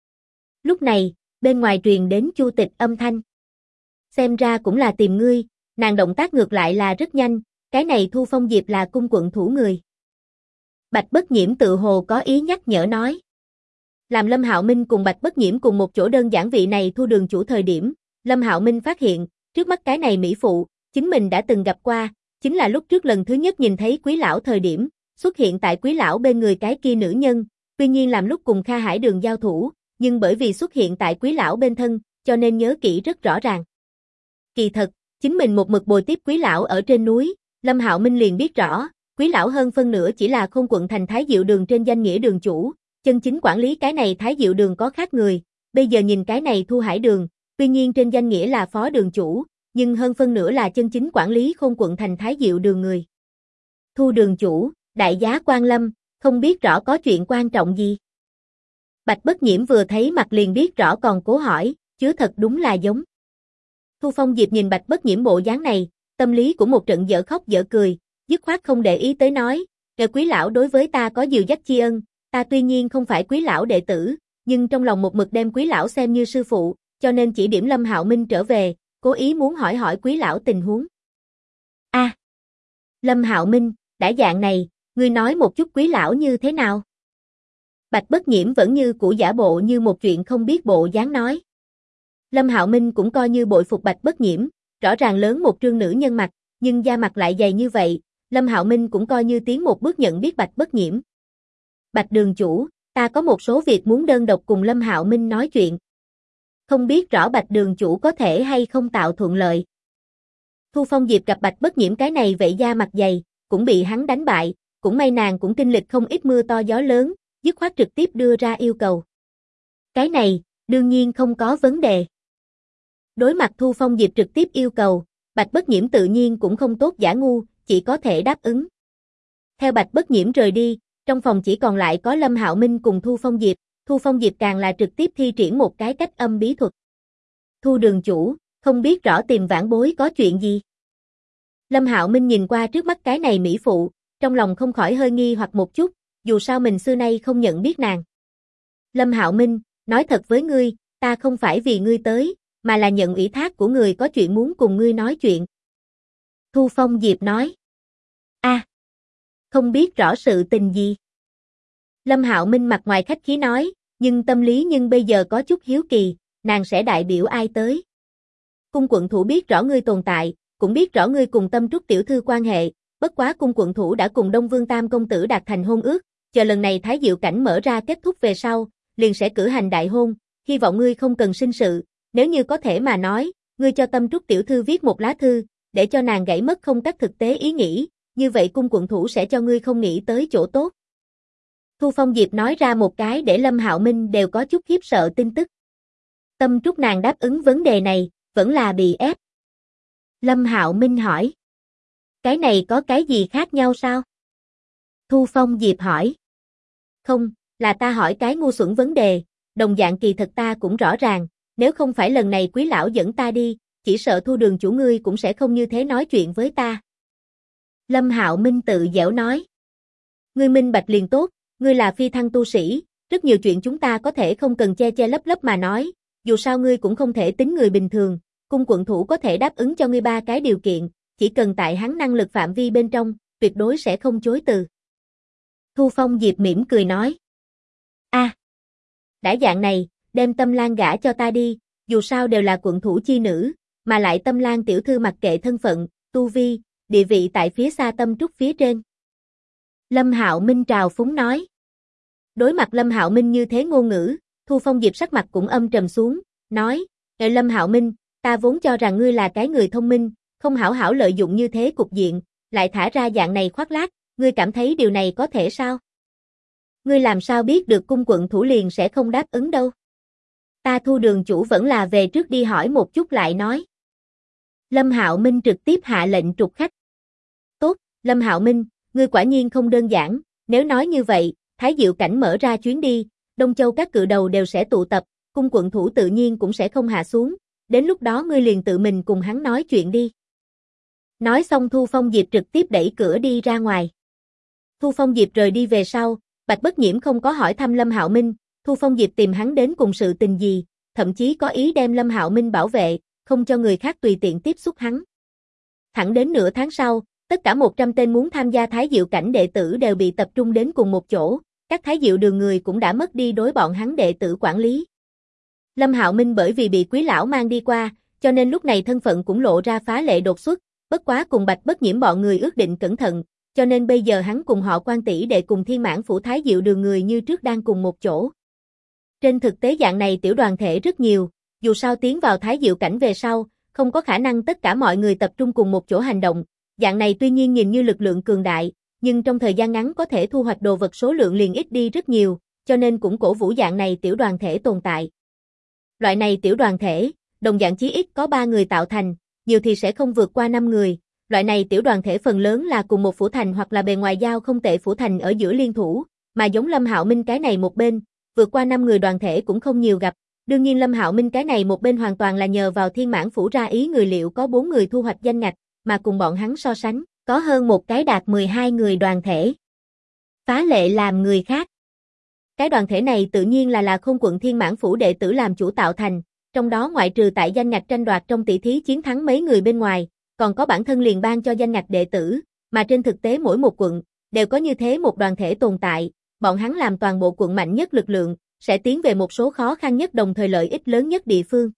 Lúc này, bên ngoài truyền đến Chu Tịch âm thanh. Xem ra cũng là tìm ngươi, nàng động tác ngược lại là rất nhanh, cái này Thu Phong Diệp là cung quận thủ người. Bạch Bất Nhiễm tự hồ có ý nhắc nhở nói. Làm Lâm Hạo Minh cùng Bạch Bất Nhiễm cùng một chỗ đơn giản vị này Thu đường chủ thời điểm, Lâm Hạo Minh phát hiện, trước mắt cái này mỹ phụ, chính mình đã từng gặp qua, chính là lúc trước lần thứ nhất nhìn thấy Quý lão thời điểm, xuất hiện tại Quý lão bên người cái kia nữ nhân, tuy nhiên làm lúc cùng Kha Hải Đường giao thủ, nhưng bởi vì xuất hiện tại Quý lão bên thân, cho nên nhớ kỹ rất rõ ràng. Kỳ thật, chính mình một mực bồi tiếp Quý lão ở trên núi, Lâm Hạo Minh liền biết rõ, Quý lão hơn phân nửa chỉ là Khôn quận thành Thái Diệu đường trên danh nghĩa đường chủ, chân chính quản lý cái này Thái Diệu đường có khác người, bây giờ nhìn cái này Thu Hải đường, tuy nhiên trên danh nghĩa là phó đường chủ, nhưng hơn phân nửa là chân chính quản lý Khôn quận thành Thái Diệu đường người. Thu đường chủ, đại giá quan lâm, không biết rõ có chuyện quan trọng gì. Bạch Bất Nhiễm vừa thấy mặt liền biết rõ còn cố hỏi, chứa thật đúng là giống. Thu Phong Diệp nhìn Bạch Bất Nhiễm bộ dáng này, tâm lý cũng một trận dở khóc dở cười, dứt khoát không để ý tới nói, Quý lão đối với ta có dìu dắt tri ân, ta tuy nhiên không phải Quý lão đệ tử, nhưng trong lòng một mực đem Quý lão xem như sư phụ, cho nên chỉ điểm Lâm Hạo Minh trở về, cố ý muốn hỏi hỏi Quý lão tình huống. Lâm Hạo Minh, đã dạng này, ngươi nói một chút Quý lão như thế nào? Bạch Bất Nhiễm vẫn như cũ giả bộ như một chuyện không biết bộ dáng nói. Lâm Hạo Minh cũng coi như bội phục Bạch Bất Nhiễm, rõ ràng lớn một trương nữ nhân mặt, nhưng da mặt lại dày như vậy, Lâm Hạo Minh cũng coi như tiến một bước nhận biết Bạch Bất Nhiễm. Bạch đường chủ, ta có một số việc muốn đơn độc cùng Lâm Hạo Minh nói chuyện. Không biết rõ Bạch đường chủ có thể hay không tạo thuận lợi. Thu Phong Diệp gặp Bạch Bất Nhiễm cái này vậy da mặt dày, cũng bị hắn đánh bại, cũng may nàng cũng kinh lịch không ít mưa to gió lớn, dứt khoát trực tiếp đưa ra yêu cầu. Cái này, đương nhiên không có vấn đề. Đối mặt Thu Phong Diệp trực tiếp yêu cầu, Bạch Bất Nhiễm tự nhiên cũng không tốt giả ngu, chỉ có thể đáp ứng. Theo Bạch Bất Nhiễm rời đi, trong phòng chỉ còn lại có Lâm Hạo Minh cùng Thu Phong Diệp, Thu Phong Diệp càng là trực tiếp thi triển một cái cách âm bí thuật. Thu đường chủ, không biết rõ tìm vãn bối có chuyện gì. Lâm Hạo Minh nhìn qua trước mắt cái này mỹ phụ, trong lòng không khỏi hơi nghi hoặc một chút, dù sao mình xưa nay không nhận biết nàng. Lâm Hạo Minh, nói thật với ngươi, ta không phải vì ngươi tới, mà là nhận ủy thác của người có chuyện muốn cùng ngươi nói chuyện. Thu Phong Diệp nói. Không biết rõ sự tình gì. Lâm Hạo Minh mặt ngoài khách khí nói, nhưng tâm lý nhưng bây giờ có chút hiếu kỳ, nàng sẽ đại biểu ai tới. Cung quận thủ biết rõ ngươi tồn tại, cũng biết rõ ngươi cùng Tâm Trúc tiểu thư quan hệ, bất quá cung quận thủ đã cùng Đông Vương Tam công tử đạt thành hôn ước, chờ lần này Thái Diệu cảnh mở ra kết thúc về sau, liền sẽ cử hành đại hôn, hy vọng ngươi không cần sinh sự, nếu như có thể mà nói, ngươi cho Tâm Trúc tiểu thư viết một lá thư, để cho nàng gãy mất không cắt thực tế ý nghĩ, như vậy cung quận thủ sẽ cho ngươi không nghĩ tới chỗ tốt. Thu Phong Diệp nói ra một cái để Lâm Hạo Minh đều có chút khiếp sợ tin tức. Tâm Trúc nàng đáp ứng vấn đề này, vẫn là bị ép. Lâm Hạo Minh hỏi. Cái này có cái gì khác nhau sao? Thu Phong Diệp hỏi. Không, là ta hỏi cái ngu xuẩn vấn đề, đồng dạng kỳ thật ta cũng rõ ràng, nếu không phải lần này Quý lão dẫn ta đi, chỉ sợ Thu đường chủ ngươi cũng sẽ không như thế nói chuyện với ta. Lâm Hạo Minh tự giễu nói. Ngươi minh bạch liền tốt, ngươi là phi thăng tu sĩ, rất nhiều chuyện chúng ta có thể không cần che che lấp lấp mà nói, dù sao ngươi cũng không thể tính người bình thường, cung quận thủ có thể đáp ứng cho ngươi 3 cái điều kiện, chỉ cần tại hắn năng lực phạm vi bên trong, tuyệt đối sẽ không chối từ. Thu Phong Diệp mỉm cười nói. Đã dạng này, đem Tâm Lan gả cho ta đi, dù sao đều là quận thủ chi nữ, mà lại Tâm Lan tiểu thư mặc kệ thân phận, tu vi, địa vị tại phía xa Tâm Trúc phía trên. Lâm Hạo Minh trào phúng nói. Đối mặt Lâm Hạo Minh như thế ngôn ngữ, Thu Phong Diệp sắc mặt cũng âm trầm xuống, nói, Lâm Hạo Minh, ta vốn cho rằng ngươi là cái người thông minh, không hảo hảo lợi dụng như thế cục diện, lại thả ra dạng này khoác lác, ngươi cảm thấy điều này có thể sao? Ngươi làm sao biết được cung quận thủ liền sẽ không đáp ứng đâu? Ta Thu đường chủ vẫn là về trước đi hỏi một chút lại nói. Lâm Hạo Minh trực tiếp hạ lệnh trục khách. Tốt, Lâm Hạo Minh, ngươi quả nhiên không đơn giản, nếu nói như vậy, Thái Diệu Cảnh mở ra chuyến đi, Đông Châu các cự đầu đều sẽ tụ tập, cung quận thủ tự nhiên cũng sẽ không hạ xuống, đến lúc đó ngươi liền tự mình cùng hắn nói chuyện đi. Nói xong Thu Phong Diệp trực tiếp đẩy cửa đi ra ngoài. Thu Phong Diệp rời đi về sau, Bạch Bất Nhiễm không có hỏi thăm Lâm Hạo Minh, Thu Phong Diệp tìm hắn đến cùng sự tình gì, thậm chí có ý đem Lâm Hạo Minh bảo vệ, không cho người khác tùy tiện tiếp xúc hắn. Thẳng đến nửa tháng sau, tất cả 100 tên muốn tham gia Thái Diệu Cảnh đệ tử đều bị tập trung đến cùng một chỗ, các Thái Diệu đường người cũng đã mất đi đối bọn hắn đệ tử quản lý. Lâm Hạo Minh bởi vì bị Quý lão mang đi qua, cho nên lúc này thân phận cũng lộ ra phá lệ đột xuất, bất quá cùng Bạch Bất Nhiễm bọn người ước định cẩn thận, cho nên bây giờ hắn cùng họ Quan tỷ đệ cùng Thiên Mãn phủ Thái Diệu đường người như trước đang cùng một chỗ. Trên thực tế dạng này tiểu đoàn thể rất nhiều, dù sao tiến vào Thái Diệu Cảnh về sau, không có khả năng tất cả mọi người tập trung cùng một chỗ hành động, dạng này tuy nhiên nhìn như lực lượng cường đại, nhưng trong thời gian ngắn có thể thu hoạch đồ vật số lượng liền ít đi rất nhiều, cho nên cũng cổ vũ dạng này tiểu đoàn thể tồn tại. Loại này tiểu đoàn thể, đồng dạng chí ít có 3 người tạo thành, nhiều thì sẽ không vượt qua 5 người. Loại này tiểu đoàn thể phần lớn là cùng một phủ thành hoặc là bề ngoài giao không tệ phủ thành ở giữa liên thủ, mà giống Lâm Hạo Minh cái này một bên, vượt qua 5 người đoàn thể cũng không nhiều gặp. Đương nhiên Lâm Hạo Minh cái này một bên hoàn toàn là nhờ vào Thiên Mãn phủ ra ý người liệu có 4 người thu hoạch danh ngạch, mà cùng bọn hắn so sánh, có hơn một cái đạt 12 người đoàn thể. Phá lệ làm người khác. Cái đoàn thể này tự nhiên là Khôn quận Thiên Mãn phủ đệ tử làm chủ tạo thành, trong đó ngoại trừ tại danh ngạch tranh đoạt trong tỷ thí chiến thắng mấy người bên ngoài, còn có bản thân liền ban cho danh ngạch đệ tử, mà trên thực tế mỗi một quận đều có như thế một đoàn thể tồn tại, bọn hắn làm toàn bộ quận mạnh nhất lực lượng, sẽ tiến về một số khó khăn nhất đồng thời lợi ích lớn nhất địa phương.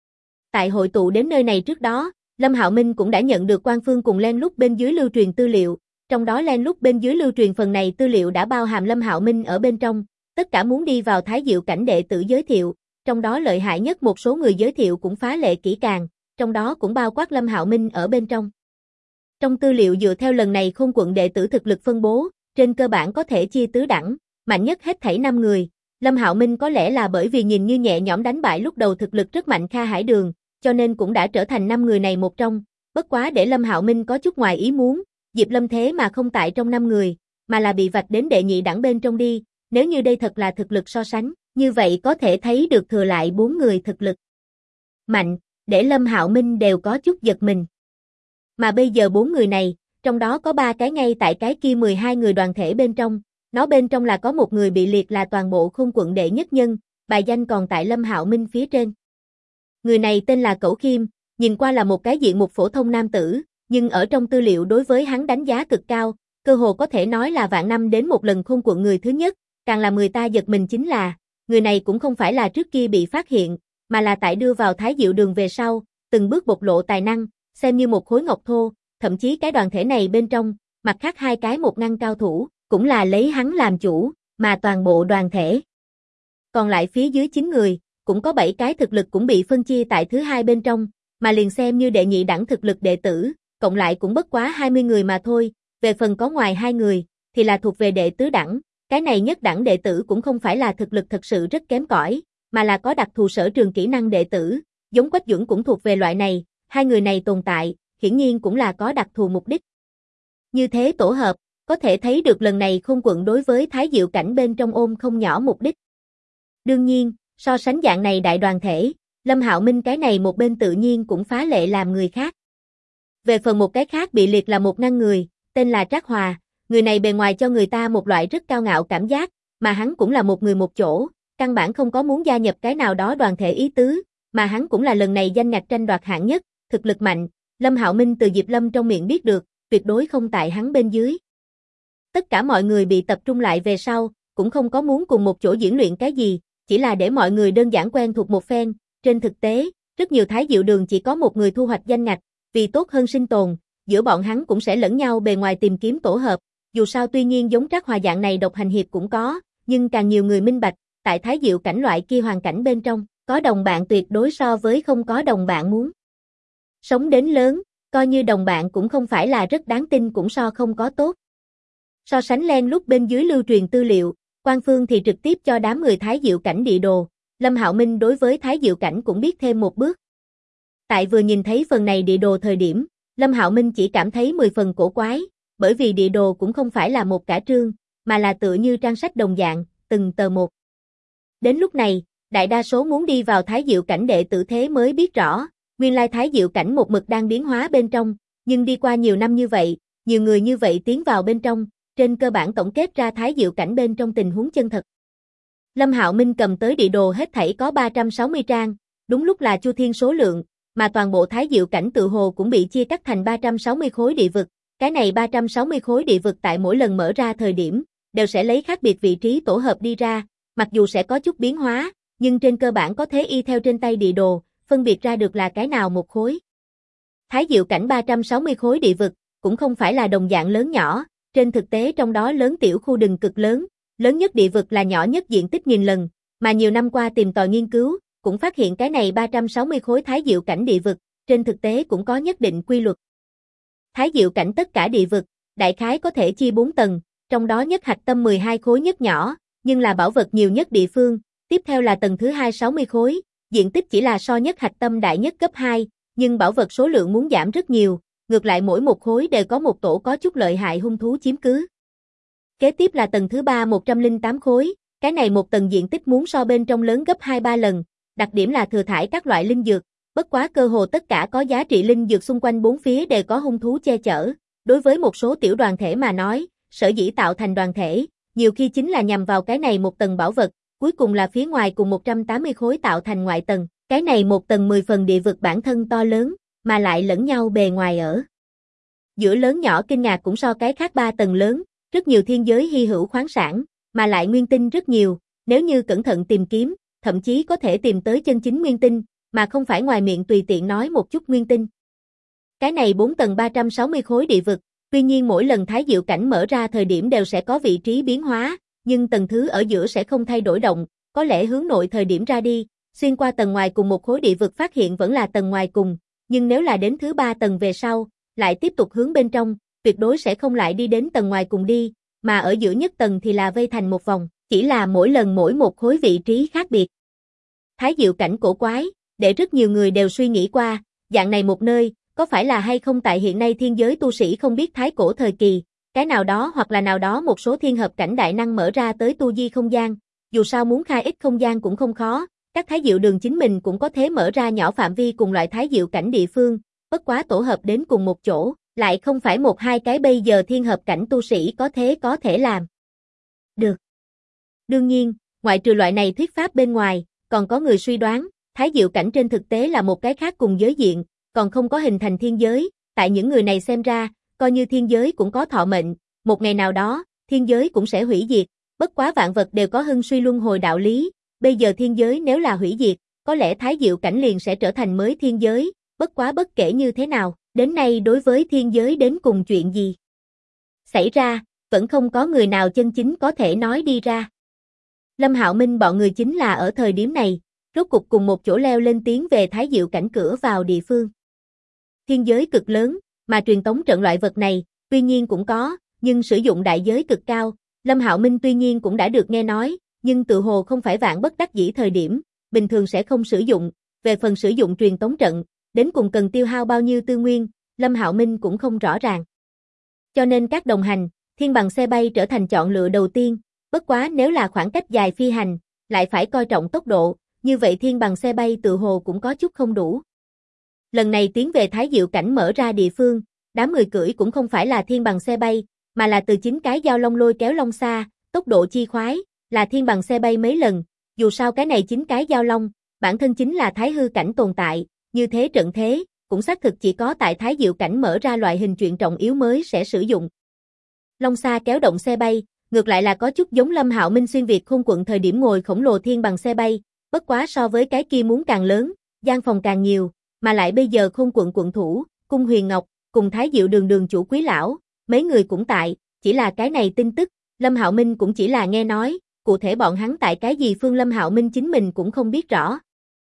Tại hội tụ đến nơi này trước đó, Lâm Hạo Minh cũng đã nhận được Quan Phương cùng Len Lút bên dưới lưu truyền tư liệu, trong đó Len Lút bên dưới lưu truyền phần này tư liệu đã bao hàm Lâm Hạo Minh ở bên trong, tất cả muốn đi vào Thái Diệu Cảnh đệ tử giới thiệu, trong đó lợi hại nhất một số người giới thiệu cũng phá lệ kỹ càng, trong đó cũng bao quát Lâm Hạo Minh ở bên trong. Trong tư liệu dựa theo lần này Khôn quận đệ tử thực lực phân bố, trên cơ bản có thể chia tứ đẳng, mạnh nhất hết thảy 5 người. Lâm Hạo Minh có lẽ là bởi vì nhìn như nhẹ nhõm đánh bại lúc đầu thực lực rất mạnh Kha Hải Đường, cho nên cũng đã trở thành 5 người này một trong. Bất quá để Lâm Hạo Minh có chút ngoài ý muốn, Diệp Lâm thế mà không tại trong 5 người, mà là bị vạch đến đệ nhị đẳng bên trong đi. Nếu như đây thật là thực lực so sánh, như vậy có thể thấy được thừa lại 4 người thực lực mạnh, để Lâm Hạo Minh đều có chút giật mình. Mà bây giờ 4 người này, trong đó có 3 cái ngay tại cái kia 12 người đoàn thể bên trong, nó bên trong là có một người bị liệt là toàn bộ Khôn quận đệ nhất nhân, bài danh còn tại Lâm Hạo Minh phía trên. Người này tên là Cẩu Khiêm, nhìn qua là một cái diện mục phổ thông nam tử, nhưng ở trong tư liệu đối với hắn đánh giá cực cao, cơ hồ có thể nói là vạn năm đến một lần Khôn quận người thứ nhất, càng làm người ta giật mình chính là, người này cũng không phải là trước kia bị phát hiện, mà là tại đưa vào Thái Diệu đường về sau, từng bước bộc lộ tài năng, xem như một khối ngọc thô, thậm chí cái đoàn thể này bên trong, mặt khác 2 cái một ngăn cao thủ, cũng là lấy hắn làm chủ, mà toàn bộ đoàn thể. Còn lại phía dưới 9 người, cũng có 7 cái thực lực cũng bị phân chia tại thứ 2 bên trong, mà liền xem như đệ nhị đẳng thực lực đệ tử, cộng lại cũng bất quá 20 người mà thôi, về phần có ngoài 2 người, thì là thuộc về đệ tứ đẳng, cái này nhất đẳng đệ tử cũng không phải là thực lực thật sự rất kém cỏi, mà là có đặc thù sở trường kỹ năng đệ tử, giống Quách Duẩn cũng thuộc về loại này, hai người này tồn tại, hiển nhiên cũng là có đặc thù mục đích. Như thế tổ hợp, có thể thấy được lần này Khôn Quận đối với Thái Diệu cảnh bên trong ôm không nhỏ mục đích. Đương nhiên, so sánh dạng này đại đoàn thể, Lâm Hạo Minh cái này một bên tự nhiên cũng phá lệ làm người khác. Về phần một cái khác bị liệt là một năng người, tên là Trác Hòa, người này bề ngoài cho người ta một loại rất cao ngạo cảm giác, mà hắn cũng là một người một chỗ, căn bản không có muốn gia nhập cái nào đó đoàn thể ý tứ, mà hắn cũng là lần này danh ngạch tranh đoạt hạng nhất, thực lực mạnh, Lâm Hạo Minh từ Diệp Lâm trong miệng biết được, tuyệt đối không tại hắn bên dưới. Tất cả mọi người bị tập trung lại về sau, cũng không có muốn cùng một chỗ diễn luyện cái gì, chỉ là để mọi người đơn giản quen thuộc một phen, trên thực tế, rất nhiều Thái Diệu đường chỉ có một người thu hoạch danh ngạch, vì tốt hơn sinh tồn, giữa bọn hắn cũng sẽ lẫn nhau bề ngoài tìm kiếm tổ hợp, dù sao tuy nhiên giống Trác Hòa dạng này độc hành hiệp cũng có, nhưng càng nhiều người minh bạch, tại Thái Diệu cảnh loại kia hoàn cảnh bên trong, có đồng bạn tuyệt đối so với không có đồng bạn muốn. Sống đến lớn, coi như đồng bạn cũng không phải là rất đáng tin cũng so không có tốt. So sánh len lúc bên dưới lưu truyền tư liệu, Quan Phương thì trực tiếp cho đám người Thái Diệu cảnh địa đồ, Lâm Hạo Minh đối với Thái Diệu cảnh cũng biết thêm một bước. Tại vừa nhìn thấy phần này địa đồ thời điểm, Lâm Hạo Minh chỉ cảm thấy 10 phần cổ quái, bởi vì địa đồ cũng không phải là một cả trương, mà là tựa như trang sách đồng dạng, từng tờ một. Đến lúc này, đại đa số muốn đi vào Thái Diệu cảnh đệ tử thế mới biết rõ, nguyên lai Thái Diệu cảnh một mực đang biến hóa bên trong, nhưng đi qua nhiều năm như vậy, nhiều người như vậy tiến vào bên trong, trên cơ bản tổng kết ra Thái Diệu cảnh bên trong tình huống chân thật. Lâm Hạo Minh cầm tới địa đồ hết thảy có 360 trang, đúng lúc là Chu Thiên số lượng, mà toàn bộ Thái Diệu cảnh tự hồ cũng bị chia cắt thành 360 khối địa vực, cái này 360 khối địa vực tại mỗi lần mở ra thời điểm, đều sẽ lấy khác biệt vị trí tổ hợp đi ra, mặc dù sẽ có chút biến hóa, nhưng trên cơ bản có thể y theo trên tay địa đồ, phân biệt ra được là cái nào một khối. Thái Diệu cảnh 360 khối địa vực, cũng không phải là đồng dạng lớn nhỏ, trên thực tế trong đó lớn tiểu khu đừng cực lớn, lớn nhất địa vực là nhỏ nhất diện tích nghìn lần, mà nhiều năm qua tìm tòi nghiên cứu, cũng phát hiện cái này 360 khối Thái Diệu cảnh địa vực, trên thực tế cũng có nhất định quy luật. Thái Diệu cảnh tất cả địa vực, đại khái có thể chia 4 tầng, trong đó nhất hạch tâm 12 khối nhất nhỏ, nhưng là bảo vật nhiều nhất địa phương, tiếp theo là tầng thứ 2 60 khối, diện tích chỉ là so nhất hạch tâm đại nhất gấp 2, nhưng bảo vật số lượng muốn giảm rất nhiều, ngược lại mỗi một khối đều có một tổ có chút lợi hại hung thú chiếm cứ. Kế tiếp là tầng thứ 3 108 khối, cái này một tầng diện tích muốn so bên trong lớn gấp 2-3 lần, đặc điểm là thừa thải các loại linh dược, bất quá cơ hồ tất cả có giá trị linh dược xung quanh bốn phía đều có hung thú che chở, đối với một số tiểu đoàn thể mà nói, sở dĩ tạo thành đoàn thể, nhiều khi chính là nhằm vào cái này một tầng bảo vật, cuối cùng là phía ngoài cùng 180 khối tạo thành ngoại tầng, cái này một tầng 10 phần địa vực bản thân to lớn, mà lại lẫn nhau bề ngoài ở. Giữa lớn nhỏ kinh ngạc cũng so cái khác 3 tầng lớn, rất nhiều thiên giới hy hữu khoáng sản, mà lại nguyên tinh rất nhiều, nếu như cẩn thận tìm kiếm, thậm chí có thể tìm tới chân chính nguyên tinh, mà không phải ngoài miệng tùy tiện nói một chút nguyên tinh. Cái này 4 tầng 360 khối địa vực, tuy nhiên mỗi lần Thái Diệu cảnh mở ra thời điểm đều sẽ có vị trí biến hóa, nhưng tầng thứ ở giữa sẽ không thay đổi động, có lẽ hướng nội thời điểm ra đi, xuyên qua tầng ngoài cùng một khối địa vực phát hiện vẫn là tầng ngoài cùng, nhưng nếu là đến thứ 3 tầng về sau, lại tiếp tục hướng bên trong, tuyệt đối sẽ không lại đi đến tầng ngoài cùng đi, mà ở giữa nhất tầng thì là vây thành một vòng, chỉ là mỗi lần mỗi một khối vị trí khác biệt. Thái Diệu cảnh cổ quái, để rất nhiều người đều suy nghĩ qua, dạng này một nơi, có phải là hay không tại hiện nay thiên giới tu sĩ không biết thái cổ thời kỳ, cái nào đó hoặc là nào đó một số thiên hợp cảnh đại năng mở ra tới tu di không gian, dù sao muốn khai ích không gian cũng không khó, các Thái Diệu đường chính mình cũng có thể mở ra nhỏ phạm vi cùng loại Thái Diệu cảnh địa phương, bất quá tổ hợp đến cùng một chỗ, lại không phải một hai cái bây giờ thiên hợp cảnh tu sĩ có thể làm được. Đương nhiên, ngoại trừ loại này thuyết pháp bên ngoài, còn có người suy đoán, Thái Diệu cảnh trên thực tế là một cái khác cùng giới diện, còn không có hình thành thiên giới, tại những người này xem ra, coi như thiên giới cũng có thọ mệnh, một ngày nào đó, thiên giới cũng sẽ hủy diệt, bất quá vạn vật đều có hưng suy luân hồi đạo lý, bây giờ thiên giới nếu là hủy diệt, có lẽ Thái Diệu cảnh liền sẽ trở thành mới thiên giới, bất quá bất kể như thế nào, đến nay đối với thiên giới đến cùng chuyện gì xảy ra, vẫn không có người nào chân chính có thể nói đi ra. Lâm Hạo Minh bọn người chính là ở thời điểm này, rốt cục cùng một chỗ leo lên tiến về Thái Diệu cảnh cửa vào địa phương. thiên giới cực lớn, mà truyền tống trận loại vật này, tuy nhiên cũng có, nhưng sử dụng đại giới cực cao. Lâm Hạo Minh tuy nhiên cũng đã được nghe nói, nhưng tự hồ không phải vạn bất đắc dĩ thời điểm, bình thường sẽ không sử dụng. Về phần sử dụng truyền tống trận, đến cùng cần tiêu hao bao nhiêu tư nguyên, Lâm Hạo Minh cũng không rõ ràng. Cho nên các đồng hành, thiên bằng xe bay trở thành chọn lựa đầu tiên, bất quá nếu là khoảng cách dài phi hành, lại phải coi trọng tốc độ, như vậy thiên bằng xe bay tự hồ cũng có chút không đủ. Lần này tiến về Thái Diệu Cảnh mở ra địa phương, đám người cưỡi cũng không phải là thiên bằng xe bay, mà là từ 9 cái dao long lôi kéo long xa, tốc độ chi khoái, là thiên bằng xe bay mấy lần, dù sao cái này 9 cái dao long, bản thân chính là Thái hư cảnh tồn tại, như thế trận thế, cũng xác thực chỉ có tại Thái Diệu Cảnh mở ra loại hình chuyện trọng yếu mới sẽ sử dụng. Long xa kéo động xe bay, ngược lại là có chút giống Lâm Hạo Minh xuyên Việt khôn quận thời điểm ngồi khổng lồ thiên bằng xe bay, bất quá so với cái kia muốn càng lớn, gian phòng càng nhiều, mà lại bây giờ khôn quận quận thủ, Cung Huyền Ngọc, cùng Thái Diệu đường đường chủ Quý lão, mấy người cũng tại, chỉ là cái này tin tức, Lâm Hạo Minh cũng chỉ là nghe nói, cụ thể bọn hắn tại cái gì phương Lâm Hạo Minh chính mình cũng không biết rõ.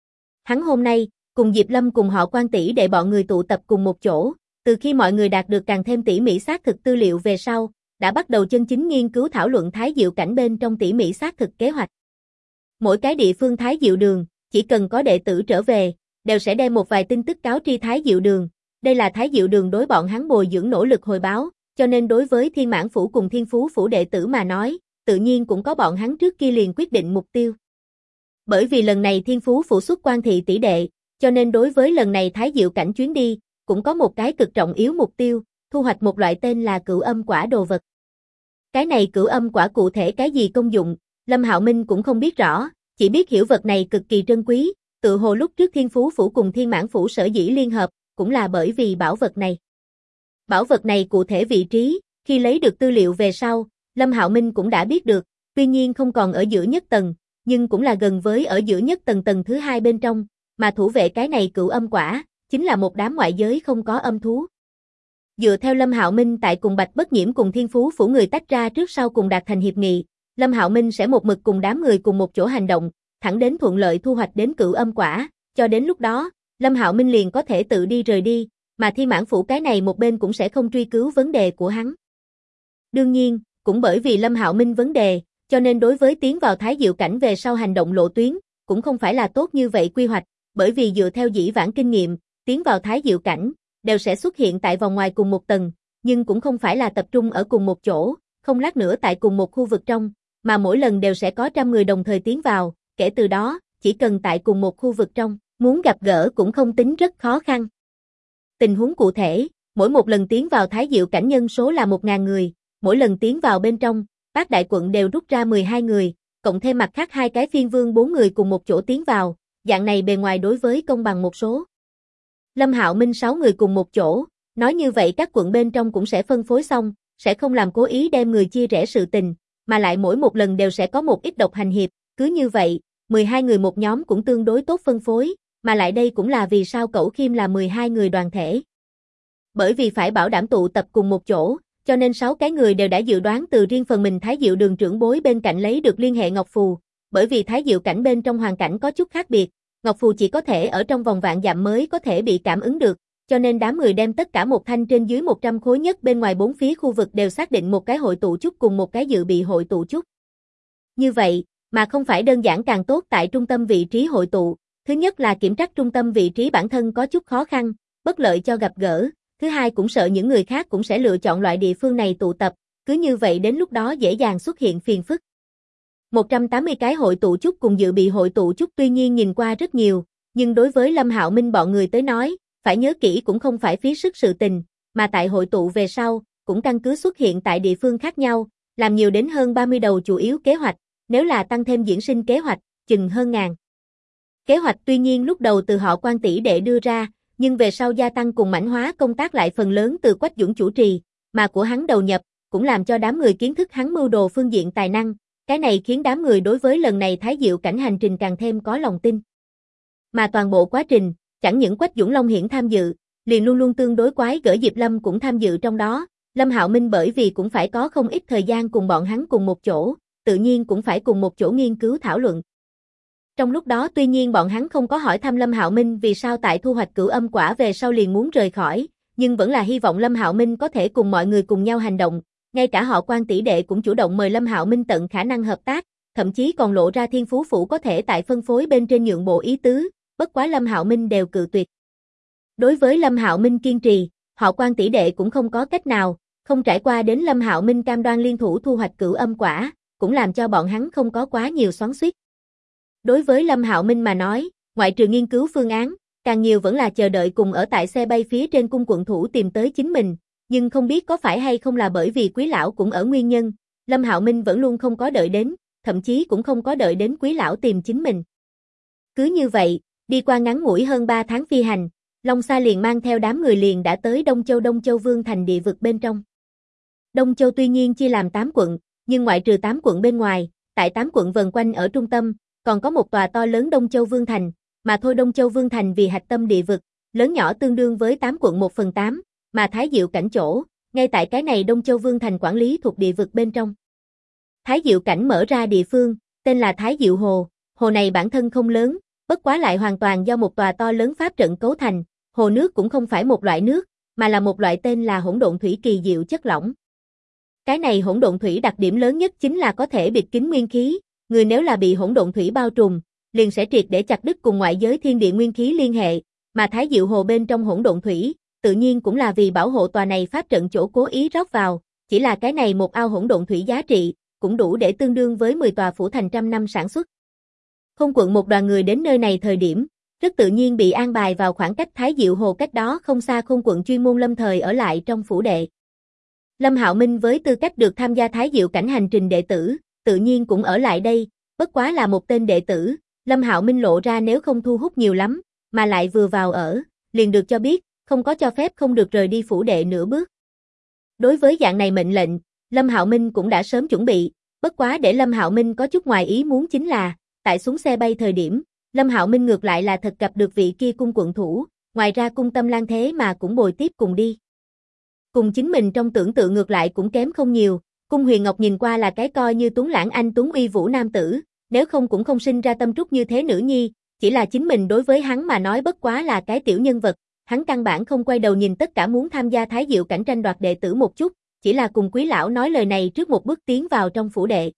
Hắn hôm nay, cùng Diệp Lâm cùng họ Quan tỷ đệ bọn người tụ tập cùng một chỗ, từ khi mọi người đạt được càng thêm tỉ mỉ xác thực tư liệu về sau, đã bắt đầu chân chính nghiên cứu thảo luận Thái Diệu Cảnh bên trong tỉ mỉ xác thực kế hoạch. Mỗi cái địa phương Thái Diệu đường, chỉ cần có đệ tử trở về, đều sẽ đem một vài tin tức cáo tri Thái Diệu đường. Đây là Thái Diệu đường đối bọn hắn bồi dưỡng nỗ lực hồi báo, cho nên đối với Thiên Mãn Phủ cùng Thiên Phú Phủ đệ tử mà nói, tự nhiên cũng có bọn hắn trước kia liền quyết định mục tiêu. Bởi vì lần này Thiên Phú Phủ xuất quan thị tỷ đệ, cho nên đối với lần này Thái Diệu Cảnh chuyến đi, cũng có một cái cực trọng yếu mục tiêu, thu hoạch một loại tên là Cửu Âm Quả đồ vật. Cái này Cửu Âm Quả cụ thể cái gì công dụng, Lâm Hạo Minh cũng không biết rõ, chỉ biết hiểu vật này cực kỳ trân quý, tự hồ lúc trước Thiên Phú Phủ cùng Thiên Mãn Phủ sở dĩ liên hợp, cũng là bởi vì bảo vật này. Bảo vật này cụ thể vị trí, khi lấy được tư liệu về sau, Lâm Hạo Minh cũng đã biết được, tuy nhiên không còn ở giữa nhất tầng, nhưng cũng là gần với ở giữa nhất tầng tầng thứ 2 bên trong, mà thủ vệ cái này Cửu Âm Quả, chính là một đám ngoại giới không có âm thú. Dựa theo Lâm Hạo Minh tại cùng Bạch Bất Nhiễm cùng Thiên Phú Phủ người tách ra trước sau cùng đạt thành hiệp nghị, Lâm Hạo Minh sẽ một mực cùng đám người cùng một chỗ hành động, thẳng đến thuận lợi thu hoạch đến Cửu Âm Quả, cho đến lúc đó, Lâm Hạo Minh liền có thể tự đi rời đi, mà Thiên Mãn Phủ cái này một bên cũng sẽ không truy cứu vấn đề của hắn. Đương nhiên, cũng bởi vì Lâm Hạo Minh vấn đề, cho nên đối với tiến vào Thái Diệu Cảnh về sau hành động lộ tuyến, cũng không phải là tốt như vậy quy hoạch, bởi vì dựa theo dĩ vãng kinh nghiệm, tiến vào Thái Diệu Cảnh, đều sẽ xuất hiện tại vòng ngoài cùng một tầng, nhưng cũng không phải là tập trung ở cùng một chỗ, không lát nữa tại cùng một khu vực trong, mà mỗi lần đều sẽ có trăm người đồng thời tiến vào, kể từ đó, chỉ cần tại cùng một khu vực trong, muốn gặp gỡ cũng không tính rất khó khăn. Tình huống cụ thể, mỗi một lần tiến vào Thái Diệu Cảnh nhân số là 1000 người, mỗi lần tiến vào bên trong, Bát Đại quận đều rút ra 12 người, cộng thêm mặt khác 2 cái phiên vương 4 người cùng một chỗ tiến vào, dạng này bề ngoài đối với công bằng một số. Lâm Hạo Minh 6 người cùng một chỗ, nói như vậy các quận bên trong cũng sẽ phân phối xong, sẽ không làm cố ý đem người chia rẽ sự tình, mà lại mỗi một lần đều sẽ có một ít độc hành hiệp, cứ như vậy, 12 người một nhóm cũng tương đối tốt phân phối, mà lại đây cũng là vì sao Cẩu Khiêm là 12 người đoàn thể. Bởi vì phải bảo đảm tụ tập cùng một chỗ, cho nên 6 cái người đều đã dự đoán từ riêng phần mình Thái Diệu đường trưởng bối bên cạnh lấy được liên hệ Ngọc Phù, bởi vì Thái Diệu Cảnh bên trong hoàn cảnh có chút khác biệt, Ngọc Phù chỉ có thể ở trong vòng vạn dặm mới có thể bị cảm ứng được, cho nên đám người đem tất cả một thanh trên dưới 100 khối nhất bên ngoài 4 phía khu vực đều xác định một cái hội tụ chút cùng một cái dự bị hội tụ chút. Như vậy, mà không phải đơn giản càng tốt tại trung tâm vị trí hội tụ, thứ nhất là kiểm trắc trung tâm vị trí bản thân có chút khó khăn, bất lợi cho gặp gỡ, thứ hai cũng sợ những người khác cũng sẽ lựa chọn loại địa phương này tụ tập, cứ như vậy đến lúc đó dễ dàng xuất hiện phiền phức. 180 cái hội tụ chút cùng dự bị hội tụ chút tuy nhiên nhìn qua rất nhiều, nhưng đối với Lâm Hạo Minh bọn người tới nói, phải nhớ kỹ cũng không phải phí sức sự tình, mà tại hội tụ về sau, cũng căn cứ xuất hiện tại địa phương khác nhau, làm nhiều đến hơn 30 đầu chủ yếu kế hoạch, nếu là tăng thêm diễn sinh kế hoạch, chừng hơn ngàn. Kế hoạch tuy nhiên lúc đầu từ họ Quan tỷ đệ đưa ra, nhưng về sau gia tăng cùng mảnh hóa công tác lại phần lớn từ Quách Dũng chủ trì, mà của hắn đầu nhập, cũng làm cho đám người kiến thức hắn mưu đồ phương diện tài năng, cái này khiến đám người đối với lần này Thái Diệu Cảnh hành trình càng thêm có lòng tin. Mà toàn bộ quá trình, chẳng những Quách Dũng Long Hiển tham dự, liền luôn luôn tương đối quái gở Diệp Lâm cũng tham dự trong đó, Lâm Hạo Minh bởi vì cũng phải có không ít thời gian cùng bọn hắn cùng một chỗ, tự nhiên cũng phải cùng một chỗ nghiên cứu thảo luận. Trong lúc đó tuy nhiên bọn hắn không có hỏi thăm Lâm Hạo Minh vì sao tại thu hoạch cửu âm quả về sau liền muốn rời khỏi, nhưng vẫn là hy vọng Lâm Hạo Minh có thể cùng mọi người cùng nhau hành động, ngay cả họ Quan tỷ đệ cũng chủ động mời Lâm Hạo Minh tận khả năng hợp tác, thậm chí còn lộ ra Thiên Phú Phủ có thể tại phân phối bên trên nhượng bộ ý tứ, bất quá Lâm Hạo Minh đều cự tuyệt. Đối với Lâm Hạo Minh kiên trì, họ Quan tỷ đệ cũng không có cách nào, không trải qua đến Lâm Hạo Minh cam đoan liên thủ thu hoạch cửu âm quả, cũng làm cho bọn hắn không có quá nhiều xoắn xuýt. Đối với Lâm Hạo Minh mà nói, ngoại trừ nghiên cứu phương án, càng nhiều vẫn là chờ đợi cùng ở tại xe bay phía trên cung quận thủ tìm tới chính mình, nhưng không biết có phải hay không là bởi vì Quý lão cũng ở nguyên nhân, Lâm Hạo Minh vẫn luôn không có đợi đến, thậm chí cũng không có đợi đến Quý lão tìm chính mình. Cứ như vậy, đi qua ngắn ngủi hơn 3 tháng phi hành, Long Sa liền mang theo đám người liền đã tới Đông Châu Vương thành địa vực bên trong. Đông Châu tuy nhiên chia làm 8 quận, nhưng ngoại trừ 8 quận bên ngoài, tại 8 quận vần quanh ở trung tâm, còn có một tòa to lớn Đông Châu Vương thành, mà thôi Đông Châu Vương thành vì hạch tâm địa vực, lớn nhỏ tương đương với 8 quận 1/8, mà Thái Diệu cảnh chỗ, ngay tại cái này Đông Châu Vương thành quản lý thuộc địa vực bên trong. Thái Diệu cảnh mở ra địa phương, tên là Thái Diệu Hồ, hồ này bản thân không lớn, bất quá lại hoàn toàn do một tòa to lớn pháp trận cấu thành, hồ nước cũng không phải một loại nước, mà là một loại tên là hỗn độn thủy kỳ diệu chất lỏng. Cái này hỗn độn thủy đặc điểm lớn nhất chính là có thể bịt kín nguyên khí, người nếu là bị hỗn độn thủy bao trùm, liền sẽ triệt để chặt đứt cùng ngoại giới thiên địa nguyên khí liên hệ, mà Thái Diệu Hồ bên trong hỗn độn thủy, tự nhiên cũng là vì bảo hộ tòa này pháp trận chỗ cố ý rót vào, chỉ là cái này một ao hỗn độn thủy giá trị, cũng đủ để tương đương với 10 tòa phủ thành trăm năm sản xuất. Không quận một đoàn người đến nơi này thời điểm, rất tự nhiên bị an bài vào khoảng cách Thái Diệu Hồ cách đó không xa Không quận chuyên môn lâm thời ở lại trong phủ đệ. Lâm Hạo Minh với tư cách được tham gia Thái Diệu cảnh hành trình đệ tử, tự nhiên cũng ở lại đây, bất quá là một tên đệ tử, Lâm Hạo Minh lộ ra nếu không thu hút nhiều lắm, mà lại vừa vào ở, liền được cho biết, không có cho phép không được rời đi phủ đệ nửa bước. Đối với dạng này mệnh lệnh, Lâm Hạo Minh cũng đã sớm chuẩn bị, bất quá để Lâm Hạo Minh có chút ngoài ý muốn chính là, tại xuống xe bay thời điểm, Lâm Hạo Minh ngược lại là thật gặp được vị kia cung quận thủ, ngoài ra cung Tâm Lan thế mà cũng bồi tiếp cùng đi. Cùng chính mình trong tưởng tượng ngược lại cũng kém không nhiều, Cung Huyền Ngọc nhìn qua là cái coi như tuấn lãng anh tuấn uy vũ nam tử, nếu không cũng không sinh ra tâm trúc như thế nữ nhi, chỉ là chính mình đối với hắn mà nói bất quá là cái tiểu nhân vật, hắn căn bản không quay đầu nhìn tất cả muốn tham gia Thái Diệu cảnh tranh đoạt đệ tử một chút, chỉ là cùng Quý lão nói lời này trước một bước tiến vào trong phủ đệ.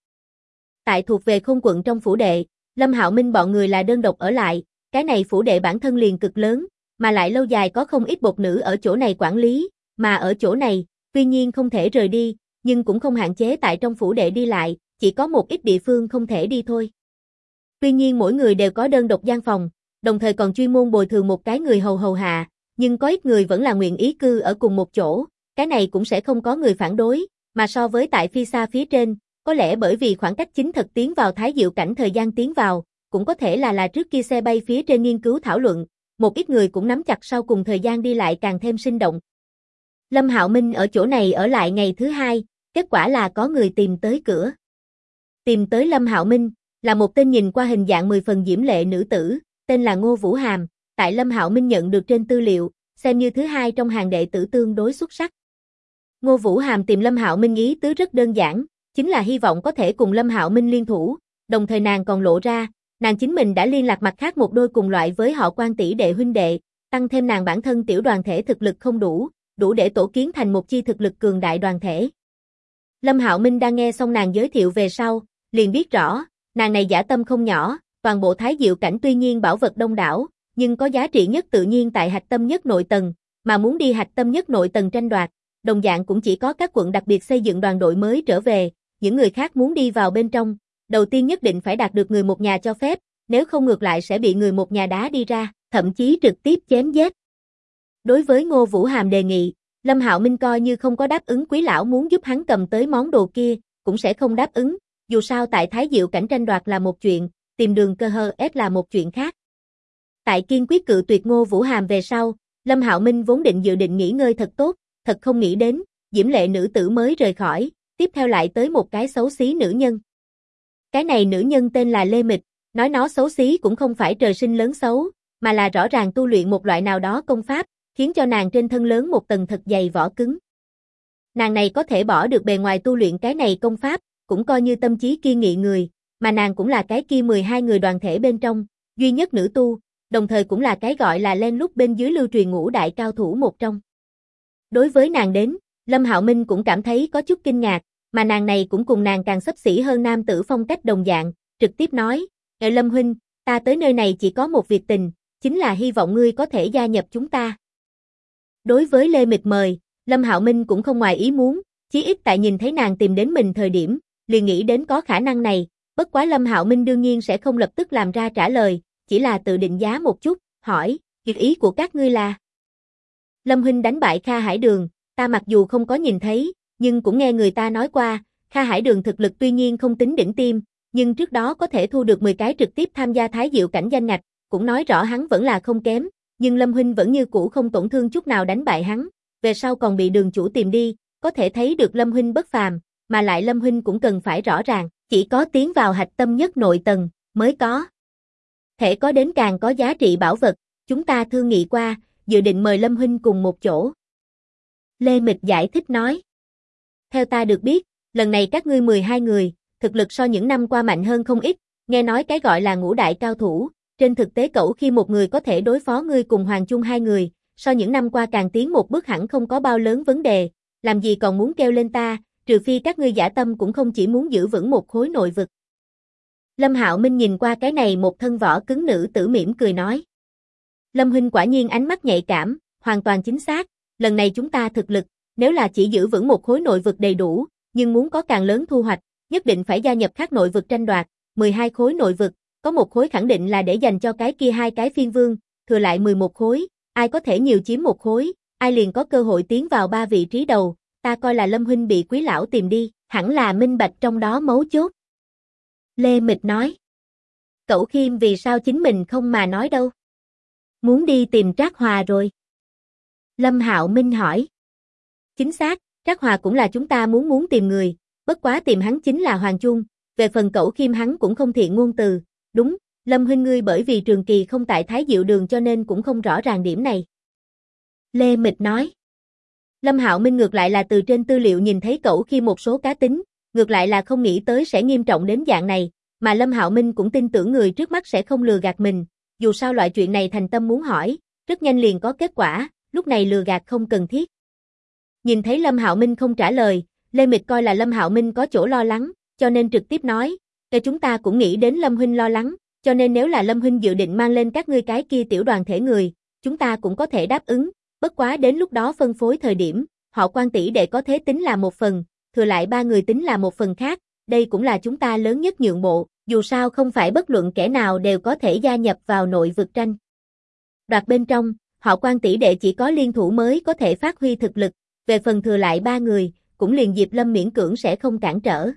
Tại thuộc về Không quận trong phủ đệ, Lâm Hạo Minh bọn người là đơn độc ở lại, cái này phủ đệ bản thân liền cực lớn, mà lại lâu dài có không ít bột nữ ở chỗ này quản lý, mà ở chỗ này, tuy nhiên không thể rời đi, nhưng cũng không hạn chế tại trong phủ đệ đi lại, chỉ có một ít địa phương không thể đi thôi. Tuy nhiên mỗi người đều có đơn độc gian phòng, đồng thời còn chuyên môn bồi thường một cái người hầu hạ, nhưng có ít người vẫn là nguyện ý cư ở cùng một chỗ, cái này cũng sẽ không có người phản đối, mà so với tại phi xa phía trên, có lẽ bởi vì khoảng cách chính thực tiến vào Thái Diệu cảnh thời gian tiến vào, cũng có thể là trước kia xe bay phía trên nghiên cứu thảo luận, một ít người cũng nắm chặt sau cùng thời gian đi lại càng thêm sinh động. Lâm Hạo Minh ở chỗ này ở lại ngày thứ 2, kết quả là có người tìm tới cửa. Tìm tới Lâm Hạo Minh, là một tên nhìn qua hình dạng 10 phần diễm lệ nữ tử, tên là Ngô Vũ Hàm, tại Lâm Hạo Minh nhận được trên tư liệu, xem như thứ 2 trong hàng đệ tử tương đối xuất sắc. Ngô Vũ Hàm tìm Lâm Hạo Minh ý tứ rất đơn giản, chính là hy vọng có thể cùng Lâm Hạo Minh liên thủ, đồng thời nàng còn lộ ra, nàng chính mình đã liên lạc mặt khác một đôi cùng loại với họ Quan tỷ đệ huynh đệ, tăng thêm nàng bản thân tiểu đoàn thể thực lực không đủ, đủ để tổ kiến thành một chi thực lực cường đại đoàn thể. Lâm Hạo Minh đang nghe xong nàng giới thiệu về sau, liền biết rõ, nàng này dã tâm không nhỏ, toàn bộ Thái Diệu cảnh tuy nhiên bảo vật đông đảo, nhưng có giá trị nhất tự nhiên tại hạch tâm nhất nội tầng, mà muốn đi hạch tâm nhất nội tầng tranh đoạt, đồng dạng cũng chỉ có các quận đặc biệt xây dựng đoàn đội mới trở về, những người khác muốn đi vào bên trong, đầu tiên nhất định phải đạt được người một nhà cho phép, nếu không ngược lại sẽ bị người một nhà đá đi ra, thậm chí trực tiếp chém giết. Đối với Ngô Vũ Hàm đề nghị, Lâm Hạo Minh coi như không có đáp ứng Quý lão muốn giúp hắn cầm tới món đồ kia, cũng sẽ không đáp ứng, dù sao tại Thái Diệu cảnh tranh đoạt là một chuyện, tìm đường cơ hơ ép là một chuyện khác. Tại kiên quyết cự tuyệt Ngô Vũ Hàm về sau, Lâm Hạo Minh vốn định dự định nghỉ ngơi thật tốt, thật không nghĩ đến, diễm lệ nữ tử mới rời khỏi, tiếp theo lại tới một cái xấu xí nữ nhân. Cái này nữ nhân tên là Lê Mịch, nói nó xấu xí cũng không phải trời sinh lớn xấu, mà là rõ ràng tu luyện một loại nào đó công pháp, khiến cho nàng trên thân lớn một tầng thật dày vỏ cứng. Nàng này có thể bỏ được bề ngoài tu luyện cái này công pháp, cũng coi như tâm trí kiên nghị người, mà nàng cũng là cái kia 12 người đoàn thể bên trong, duy nhất nữ tu, đồng thời cũng là cái gọi là len lút bên dưới lưu truyền ngũ đại cao thủ một trong. Đối với nàng đến, Lâm Hạo Minh cũng cảm thấy có chút kinh ngạc, mà nàng này cũng cùng nàng càng xấp xỉ hơn nam tử phong cách đồng dạng, trực tiếp nói, Lâm huynh, ta tới nơi này chỉ có một việc tình, chính là hy vọng ngươi có thể gia nhập chúng ta. Đối với Lê Mịch mời, Lâm Hạo Minh cũng không ngoài ý muốn, chí ít tại nhìn thấy nàng tìm đến mình thời điểm, liền nghĩ đến có khả năng này, bất quá Lâm Hạo Minh đương nhiên sẽ không lập tức làm ra trả lời, chỉ là tự định giá một chút, hỏi, việc ý của các ngươi là? Lâm huynh đánh bại Kha Hải Đường, ta mặc dù không có nhìn thấy, nhưng cũng nghe người ta nói qua, Kha Hải Đường thực lực tuy nhiên không tính đỉnh tiêm, nhưng trước đó có thể thu được 10 cái trực tiếp tham gia Thái Diệu cảnh danh ngạch, cũng nói rõ hắn vẫn là không kém, nhưng Lâm huynh vẫn như cũ không tổn thương chút nào đánh bại hắn, về sau còn bị đường chủ tìm đi, có thể thấy được Lâm huynh bất phàm, mà lại Lâm huynh cũng cần phải rõ ràng, chỉ có tiến vào hạch tâm nhất nội tầng mới có thể có đến càng có giá trị bảo vật, chúng ta thương nghị qua, dự định mời Lâm huynh cùng một chỗ. Lê Mịch giải thích nói. Theo ta được biết, lần này các ngươi 12 người, thực lực so những năm qua mạnh hơn không ít, nghe nói cái gọi là ngũ đại cao thủ, trên thực tế cẩu khi một người có thể đối phó ngươi cùng Hoàng Chung hai người, so những năm qua càng tiến một bước hẳn không có bao lớn vấn đề, làm gì còn muốn kêu lên ta, trừ phi các ngươi dã tâm cũng không chỉ muốn giữ vững một khối nội vực. Lâm Hạo Minh nhìn qua cái này một thân võ cứng nữ tử mỉm cười nói. Lâm huynh quả nhiên ánh mắt nhạy cảm, hoàn toàn chính xác, lần này chúng ta thực lực, nếu là chỉ giữ vững một khối nội vực đầy đủ, nhưng muốn có càng lớn thu hoạch, nhất định phải gia nhập các nội vực tranh đoạt, 12 khối nội vực, có một khối khẳng định là để dành cho cái kia hai cái phiên vương, thừa lại 11 khối, ai có thể nhiều chiếm một khối, ai liền có cơ hội tiến vào 3 vị trí đầu, ta coi là Lâm huynh bị quý lão tìm đi, hẳn là minh bạch trong đó mấu chốt. Lê Mịch nói. Cẩu Khiêm vì sao chính mình không mà nói đâu? Muốn đi tìm Trác Hòa rồi. Lâm Hạo Minh hỏi. Chính xác, Trác Hòa cũng là chúng ta muốn tìm người, bất quá tìm hắn chính là Hoàng Chung, về phần Cẩu Khiêm hắn cũng không thiện ngôn từ, đúng, Lâm huynh ngươi bởi vì trường kỳ không tại Thái Diệu Đường cho nên cũng không rõ ràng điểm này. Lê Mịch nói. Lâm Hạo Minh ngược lại là từ trên tư liệu nhìn thấy Cẩu Khiêm một số cá tính, ngược lại là không nghĩ tới sẽ nghiêm trọng đến dạng này, mà Lâm Hạo Minh cũng tin tưởng người trước mắt sẽ không lừa gạt mình, dù sao loại chuyện này thành tâm muốn hỏi, rất nhanh liền có kết quả, lúc này lừa gạt không cần thiết. Nhìn thấy Lâm Hạo Minh không trả lời, Lê Mịch coi là Lâm Hạo Minh có chỗ lo lắng, cho nên trực tiếp nói, chúng ta cũng nghĩ đến Lâm huynh lo lắng, cho nên nếu là Lâm huynh dự định mang lên các ngươi cái kia tiểu đoàn thể người, chúng ta cũng có thể đáp ứng, bất quá đến lúc đó phân phối thời điểm, họ Quan tỷ đệ có thế tính là một phần, thừa lại 3 người tính là một phần khác, đây cũng là chúng ta lớn nhất nhượng bộ, dù sao không phải bất luận kẻ nào đều có thể gia nhập vào nội vực tranh đoạt bên trong, họ Quan tỷ đệ chỉ có liên thủ mới có thể phát huy thực lực, về phần thừa lại 3 người, cũng liền Diệp Lâm miễn cưỡng sẽ không cản trở.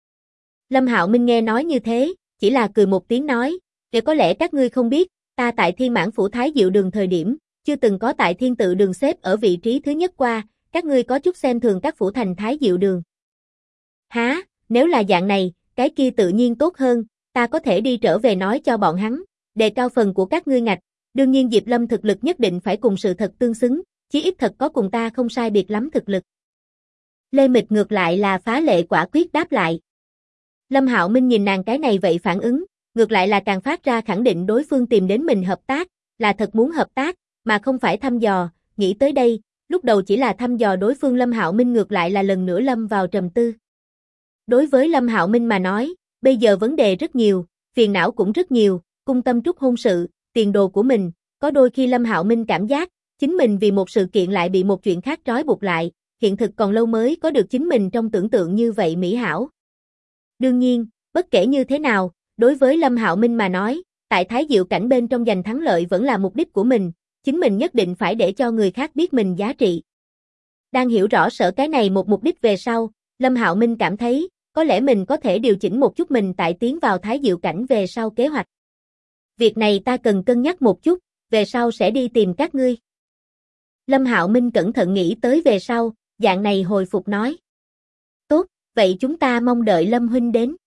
Lâm Hạo Minh nghe nói như thế, chỉ là cười một tiếng nói, để có lẽ các ngươi không biết, ta tại Thiên Mãn Phủ Thái Diệu Đường thời điểm, chưa từng có tại Thiên Tự Đường xếp ở vị trí thứ nhất qua, các ngươi có chút xem thường các phủ thành Thái Diệu Đường. Há, nếu là dạng này, cái kia tự nhiên tốt hơn, ta có thể đi trở về nói cho bọn hắn, đề cao phần của các ngươi ngạch, đương nhiên Diệp Lâm thực lực nhất định phải cùng sự thật tương xứng, chí ít thật có cùng ta không sai biệt lắm thực lực. Lê Mịch ngược lại là phá lệ quả quyết đáp lại. Lâm Hạo Minh nhìn nàng cái này vậy phản ứng, ngược lại là càng phát ra khẳng định đối phương tìm đến mình hợp tác, là thật muốn hợp tác, mà không phải thăm dò, nghĩ tới đây, lúc đầu chỉ là thăm dò đối phương Lâm Hạo Minh ngược lại là lần nữa lâm vào trầm tư. Đối với Lâm Hạo Minh mà nói, bây giờ vấn đề rất nhiều, phiền não cũng rất nhiều, cung tâm trúc hôn sự, tiền đồ của mình, có đôi khi Lâm Hạo Minh cảm giác, chính mình vì một sự kiện lại bị một chuyện khác trói buộc lại, hiện thực còn lâu mới có được chính mình trong tưởng tượng như vậy mỹ hảo. Đương nhiên, bất kể như thế nào, đối với Lâm Hạo Minh mà nói, tại Thái Diệu cảnh bên trong giành thắng lợi vẫn là mục đích của mình, chính mình nhất định phải để cho người khác biết mình giá trị. Đang hiểu rõ sở cái này một mục đích về sau, Lâm Hạo Minh cảm thấy, có lẽ mình có thể điều chỉnh một chút mình tại tiến vào Thái Diệu cảnh về sau kế hoạch. Việc này ta cần cân nhắc một chút, về sau sẽ đi tìm các ngươi. Lâm Hạo Minh cẩn thận nghĩ tới về sau, dạng này hồi phục nói. Tốt, vậy chúng ta mong đợi Lâm huynh đến.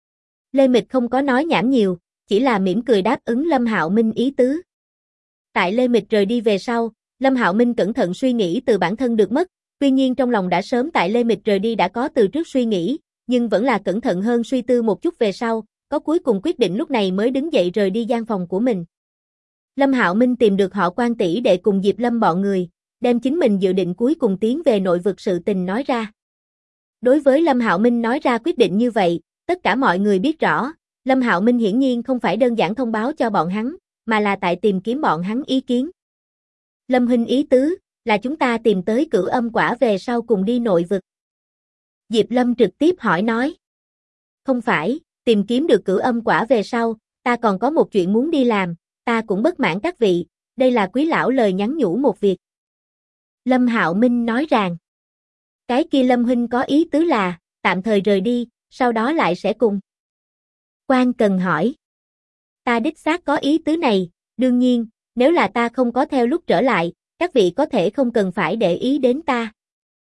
Lê Mịch không có nói nhảm nhiều, chỉ là mỉm cười đáp ứng Lâm Hạo Minh ý tứ. Tại Lê Mịch rời đi về sau, Lâm Hạo Minh cẩn thận suy nghĩ từ bản thân được mất, tuy nhiên trong lòng đã sớm tại Lê Mịch rời đi đã có từ trước suy nghĩ, nhưng vẫn là cẩn thận hơn suy tư một chút về sau, có cuối cùng quyết định lúc này mới đứng dậy rời đi gian phòng của mình. Lâm Hạo Minh tìm được họ Quan tỷ đệ cùng Diệp Lâm bọn người, đem chính mình dự định cuối cùng tiến về nội vực sự tình nói ra. Đối với Lâm Hạo Minh nói ra quyết định như vậy, tất cả mọi người biết rõ, Lâm Hạo Minh hiển nhiên không phải đơn giản thông báo cho bọn hắn, mà là tại tìm kiếm bọn hắn ý kiến. Lâm huynh ý tứ, là chúng ta tìm tới Cửu Âm Quả về sau cùng đi nội vực. Diệp Lâm trực tiếp hỏi nói. Không phải, tìm kiếm được Cửu Âm Quả về sau, ta còn có một chuyện muốn đi làm, ta cũng bất mãn các vị, đây là quý lão lời nhắn nhủ một việc. Lâm Hạo Minh nói rằng, cái kia Lâm huynh có ý tứ là, tạm thời rời đi, sau đó lại sẽ cùng. Quan Cần hỏi. Ta đích xác có ý tứ này, đương nhiên, nếu là ta không có theo lúc trở lại, các vị có thể không cần phải để ý đến ta.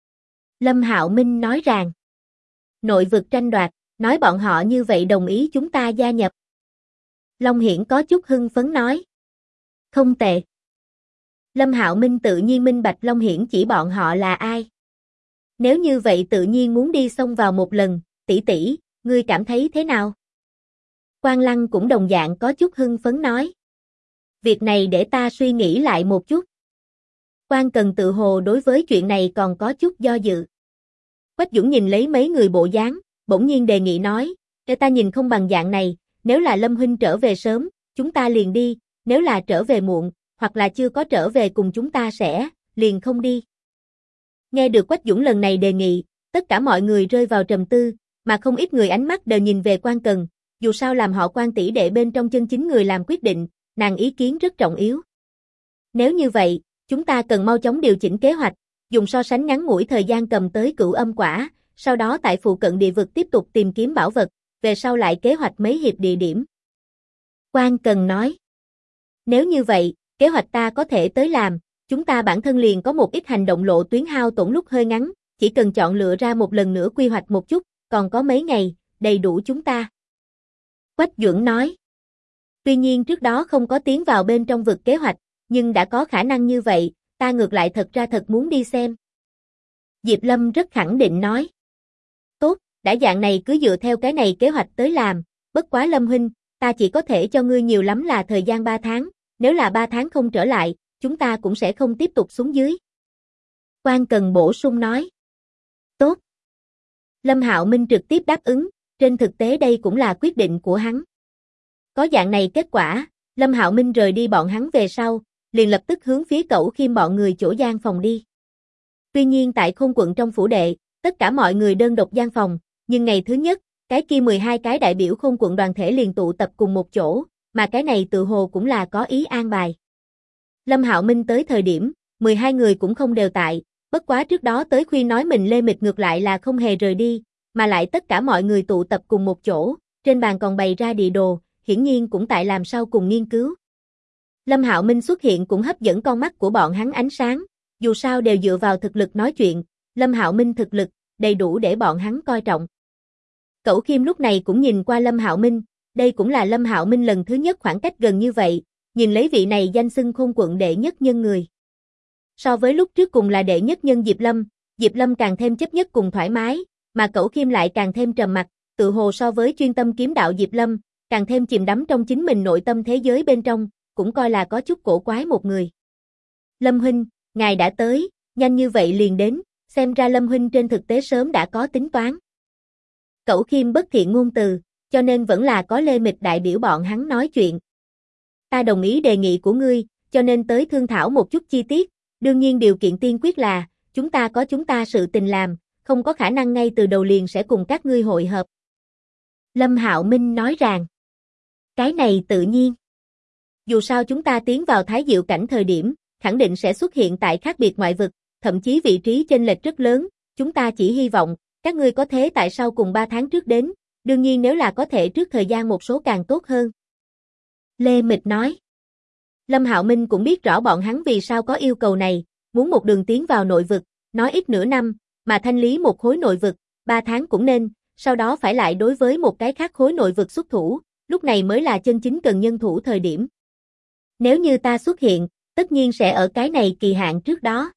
Lâm Hạo Minh nói rằng, nội vực tranh đoạt, nói bọn họ như vậy đồng ý chúng ta gia nhập. Long Hiển có chút hưng phấn nói. Không tệ. Lâm Hạo Minh tự nhiên minh bạch Long Hiển chỉ bọn họ là ai. Nếu như vậy tự nhiên muốn đi xông vào một lần, tỷ tỷ, ngươi cảm thấy thế nào? Quan Lăng cũng đồng dạng có chút hưng phấn nói. Việc này để ta suy nghĩ lại một chút. Quan Cần tự hồ đối với chuyện này còn có chút do dự. Quách Dũng nhìn lấy mấy người bộ dáng, bỗng nhiên đề nghị nói, để ta nhìn không bằng dạng này, nếu là Lâm huynh trở về sớm, chúng ta liền đi, nếu là trở về muộn, hoặc là chưa có trở về cùng chúng ta sẽ, liền không đi. Nghe được Quách Dũng lần này đề nghị, tất cả mọi người rơi vào trầm tư, mà không ít người ánh mắt đều nhìn về Quan Cần, dù sao làm họ Quan tỷ đệ bên trong chân chính người làm quyết định, nàng ý kiến rất trọng yếu. Nếu như vậy, chúng ta cần mau chóng điều chỉnh kế hoạch, dùng so sánh ngắn ngủi thời gian cầm tới Cửu Âm Quả, sau đó tại phụ cận địa vực tiếp tục tìm kiếm bảo vật, về sau lại kế hoạch mấy hiệp địa điểm. Quan Cần nói. Nếu như vậy, kế hoạch ta có thể tới làm, chúng ta bản thân liền có một ít hành động lộ tuyến hao tổn lúc hơi ngắn, chỉ cần chọn lựa ra một lần nữa quy hoạch một chút, còn có mấy ngày, đầy đủ chúng ta. Quách Duẩn nói. Tuy nhiên trước đó không có tiến vào bên trong vực kế hoạch, nhưng đã có khả năng như vậy, ta ngược lại thật ra thật muốn đi xem. Diệp Lâm rất khẳng định nói. Tốt, đã dạng này cứ dựa theo cái này kế hoạch tới làm, bất quá Lâm huynh, ta chỉ có thể cho ngươi nhiều lắm là thời gian 3 tháng, nếu là 3 tháng không trở lại, chúng ta cũng sẽ không tiếp tục xuống dưới. Quan Cần bổ sung nói. Tốt. Lâm Hạo Minh trực tiếp đáp ứng, trên thực tế đây cũng là quyết định của hắn. Có dạng này kết quả, Lâm Hạo Minh rời đi bọn hắn về sau, liền lập tức hướng phía Cẩu Khiêm bọn người chỗ gian phòng đi. Tuy nhiên tại Khôn quận trong phủ đệ, tất cả mọi người đơn độc gian phòng, nhưng ngày thứ nhất, cái kia 12 cái đại biểu Khôn quận đoàn thể liền tụ tập cùng một chỗ, mà cái này tự hồ cũng là có ý an bài. Lâm Hạo Minh tới thời điểm, 12 người cũng không đều tại, bất quá trước đó tới khuyên nói mình Lê Mịch ngược lại là không hề rời đi, mà lại tất cả mọi người tụ tập cùng một chỗ, trên bàn còn bày ra địa đồ, hiển nhiên cũng tại làm sau cùng nghiên cứu. Lâm Hạo Minh xuất hiện cũng hấp dẫn con mắt của bọn hắn ánh sáng, dù sao đều dựa vào thực lực nói chuyện, Lâm Hạo Minh thực lực, đầy đủ để bọn hắn coi trọng. Cẩu Khiêm lúc này cũng nhìn qua Lâm Hạo Minh, đây cũng là Lâm Hạo Minh lần thứ nhất khoảng cách gần như vậy, nhìn lấy vị này danh xưng Khôn quận đệ nhất nhân người. So với lúc trước cùng là đệ nhất nhân Diệp Lâm càng thêm chấp nhất cùng thoải mái, mà Cẩu Khiêm lại càng thêm trầm mặc, tự hồ so với chuyên tâm kiếm đạo Diệp Lâm, càng thêm chìm đắm trong chính mình nội tâm thế giới bên trong, cũng coi là có chút cổ quái một người. Lâm huynh, ngài đã tới, nhanh như vậy liền đến, xem ra Lâm huynh trên thực tế sớm đã có tính toán. Cẩu Khiêm bất thiện ngôn từ, cho nên vẫn là có Lê Mịch đại biểu bọn hắn nói chuyện. Ta đồng ý đề nghị của ngươi, cho nên tới thương thảo một chút chi tiết, đương nhiên điều kiện tiên quyết là, chúng ta có chúng ta sự tình làm, không có khả năng ngay từ đầu liền sẽ cùng các ngươi hội hợp. Lâm Hạo Minh nói rằng, cái này tự nhiên. Dù sao chúng ta tiến vào Thái Diệu cảnh thời điểm, khẳng định sẽ xuất hiện tại khác biệt ngoại vực, thậm chí vị trí chênh lệch rất lớn, chúng ta chỉ hy vọng, các ngươi có thế tại sao cùng 3 tháng trước đến, đương nhiên nếu là có thể trước thời gian một số càng tốt hơn. Lê Mịch nói. Lâm Hạo Minh cũng biết rõ bọn hắn vì sao có yêu cầu này, muốn một đường tiến vào nội vực, nói ít nửa năm, mà thanh lý một khối nội vực, 3 tháng cũng nên, sau đó phải lại đối với một cái khác khối nội vực xuất thủ, lúc này mới là chân chính cần nhân thủ thời điểm. Nếu như ta xuất hiện, tất nhiên sẽ ở cái này kỳ hạn trước đó.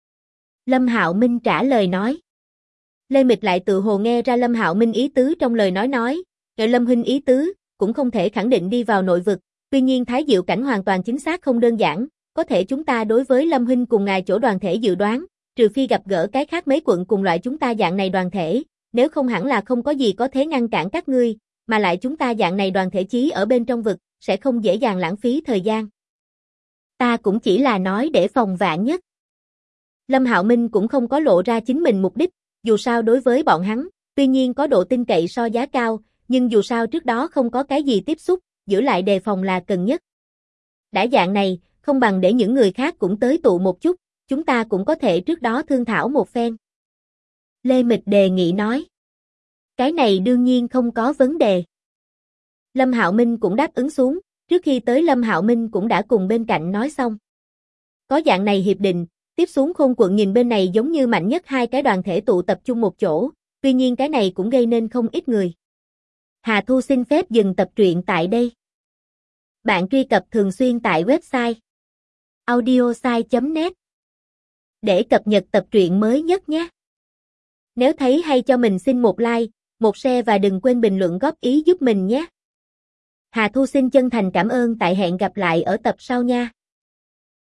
Lâm Hạo Minh trả lời nói. Lê Mịch lại tự hồ nghe ra Lâm Hạo Minh ý tứ trong lời nói, "Ngợi Lâm huynh ý tứ, cũng không thể khẳng định đi vào nội vực, tuy nhiên Thái Diệu cảnh hoàn toàn chính xác không đơn giản, có thể chúng ta đối với Lâm huynh cùng ngài chỗ đoàn thể dự đoán, trừ phi gặp gỡ cái khác mấy quận cùng loại chúng ta dạng này đoàn thể, nếu không hẳn là không có gì có thể ngăn cản các ngươi, mà lại chúng ta dạng này đoàn thể chí ở bên trong vực, sẽ không dễ dàng lãng phí thời gian. Ta cũng chỉ là nói để phòng vạn nhất. Lâm Hạo Minh cũng không có lộ ra chính mình mục đích, dù sao đối với bọn hắn, tuy nhiên có độ tin cậy so giá cao, nhưng dù sao trước đó không có cái gì tiếp xúc, giữ lại đề phòng là cần nhất. Đã dạng này, không bằng để những người khác cũng tới tụ một chút, chúng ta cũng có thể trước đó thương thảo một phen. Lê Mịch đề nghị nói. Cái này đương nhiên không có vấn đề. Lâm Hạo Minh cũng đáp ứng xuống, trước khi tới Lâm Hạo Minh cũng đã cùng bên cạnh nói xong. Có dạng này hiệp định, tiếp xuống Khôn quận nhìn bên này giống như mạnh nhất hai cái đoàn thể tụ tập trung một chỗ, tuy nhiên cái này cũng gây nên không ít người. Hà Thu xin phép dừng tập truyện tại đây. Bạn truy cập thường xuyên tại website audiosai.net để cập nhật tập truyện mới nhất nhé. Nếu thấy hay cho mình xin một like, một share và đừng quên bình luận góp ý giúp mình nhé. Hà Thu xin chân thành cảm ơn, tại hẹn gặp lại ở tập sau nha.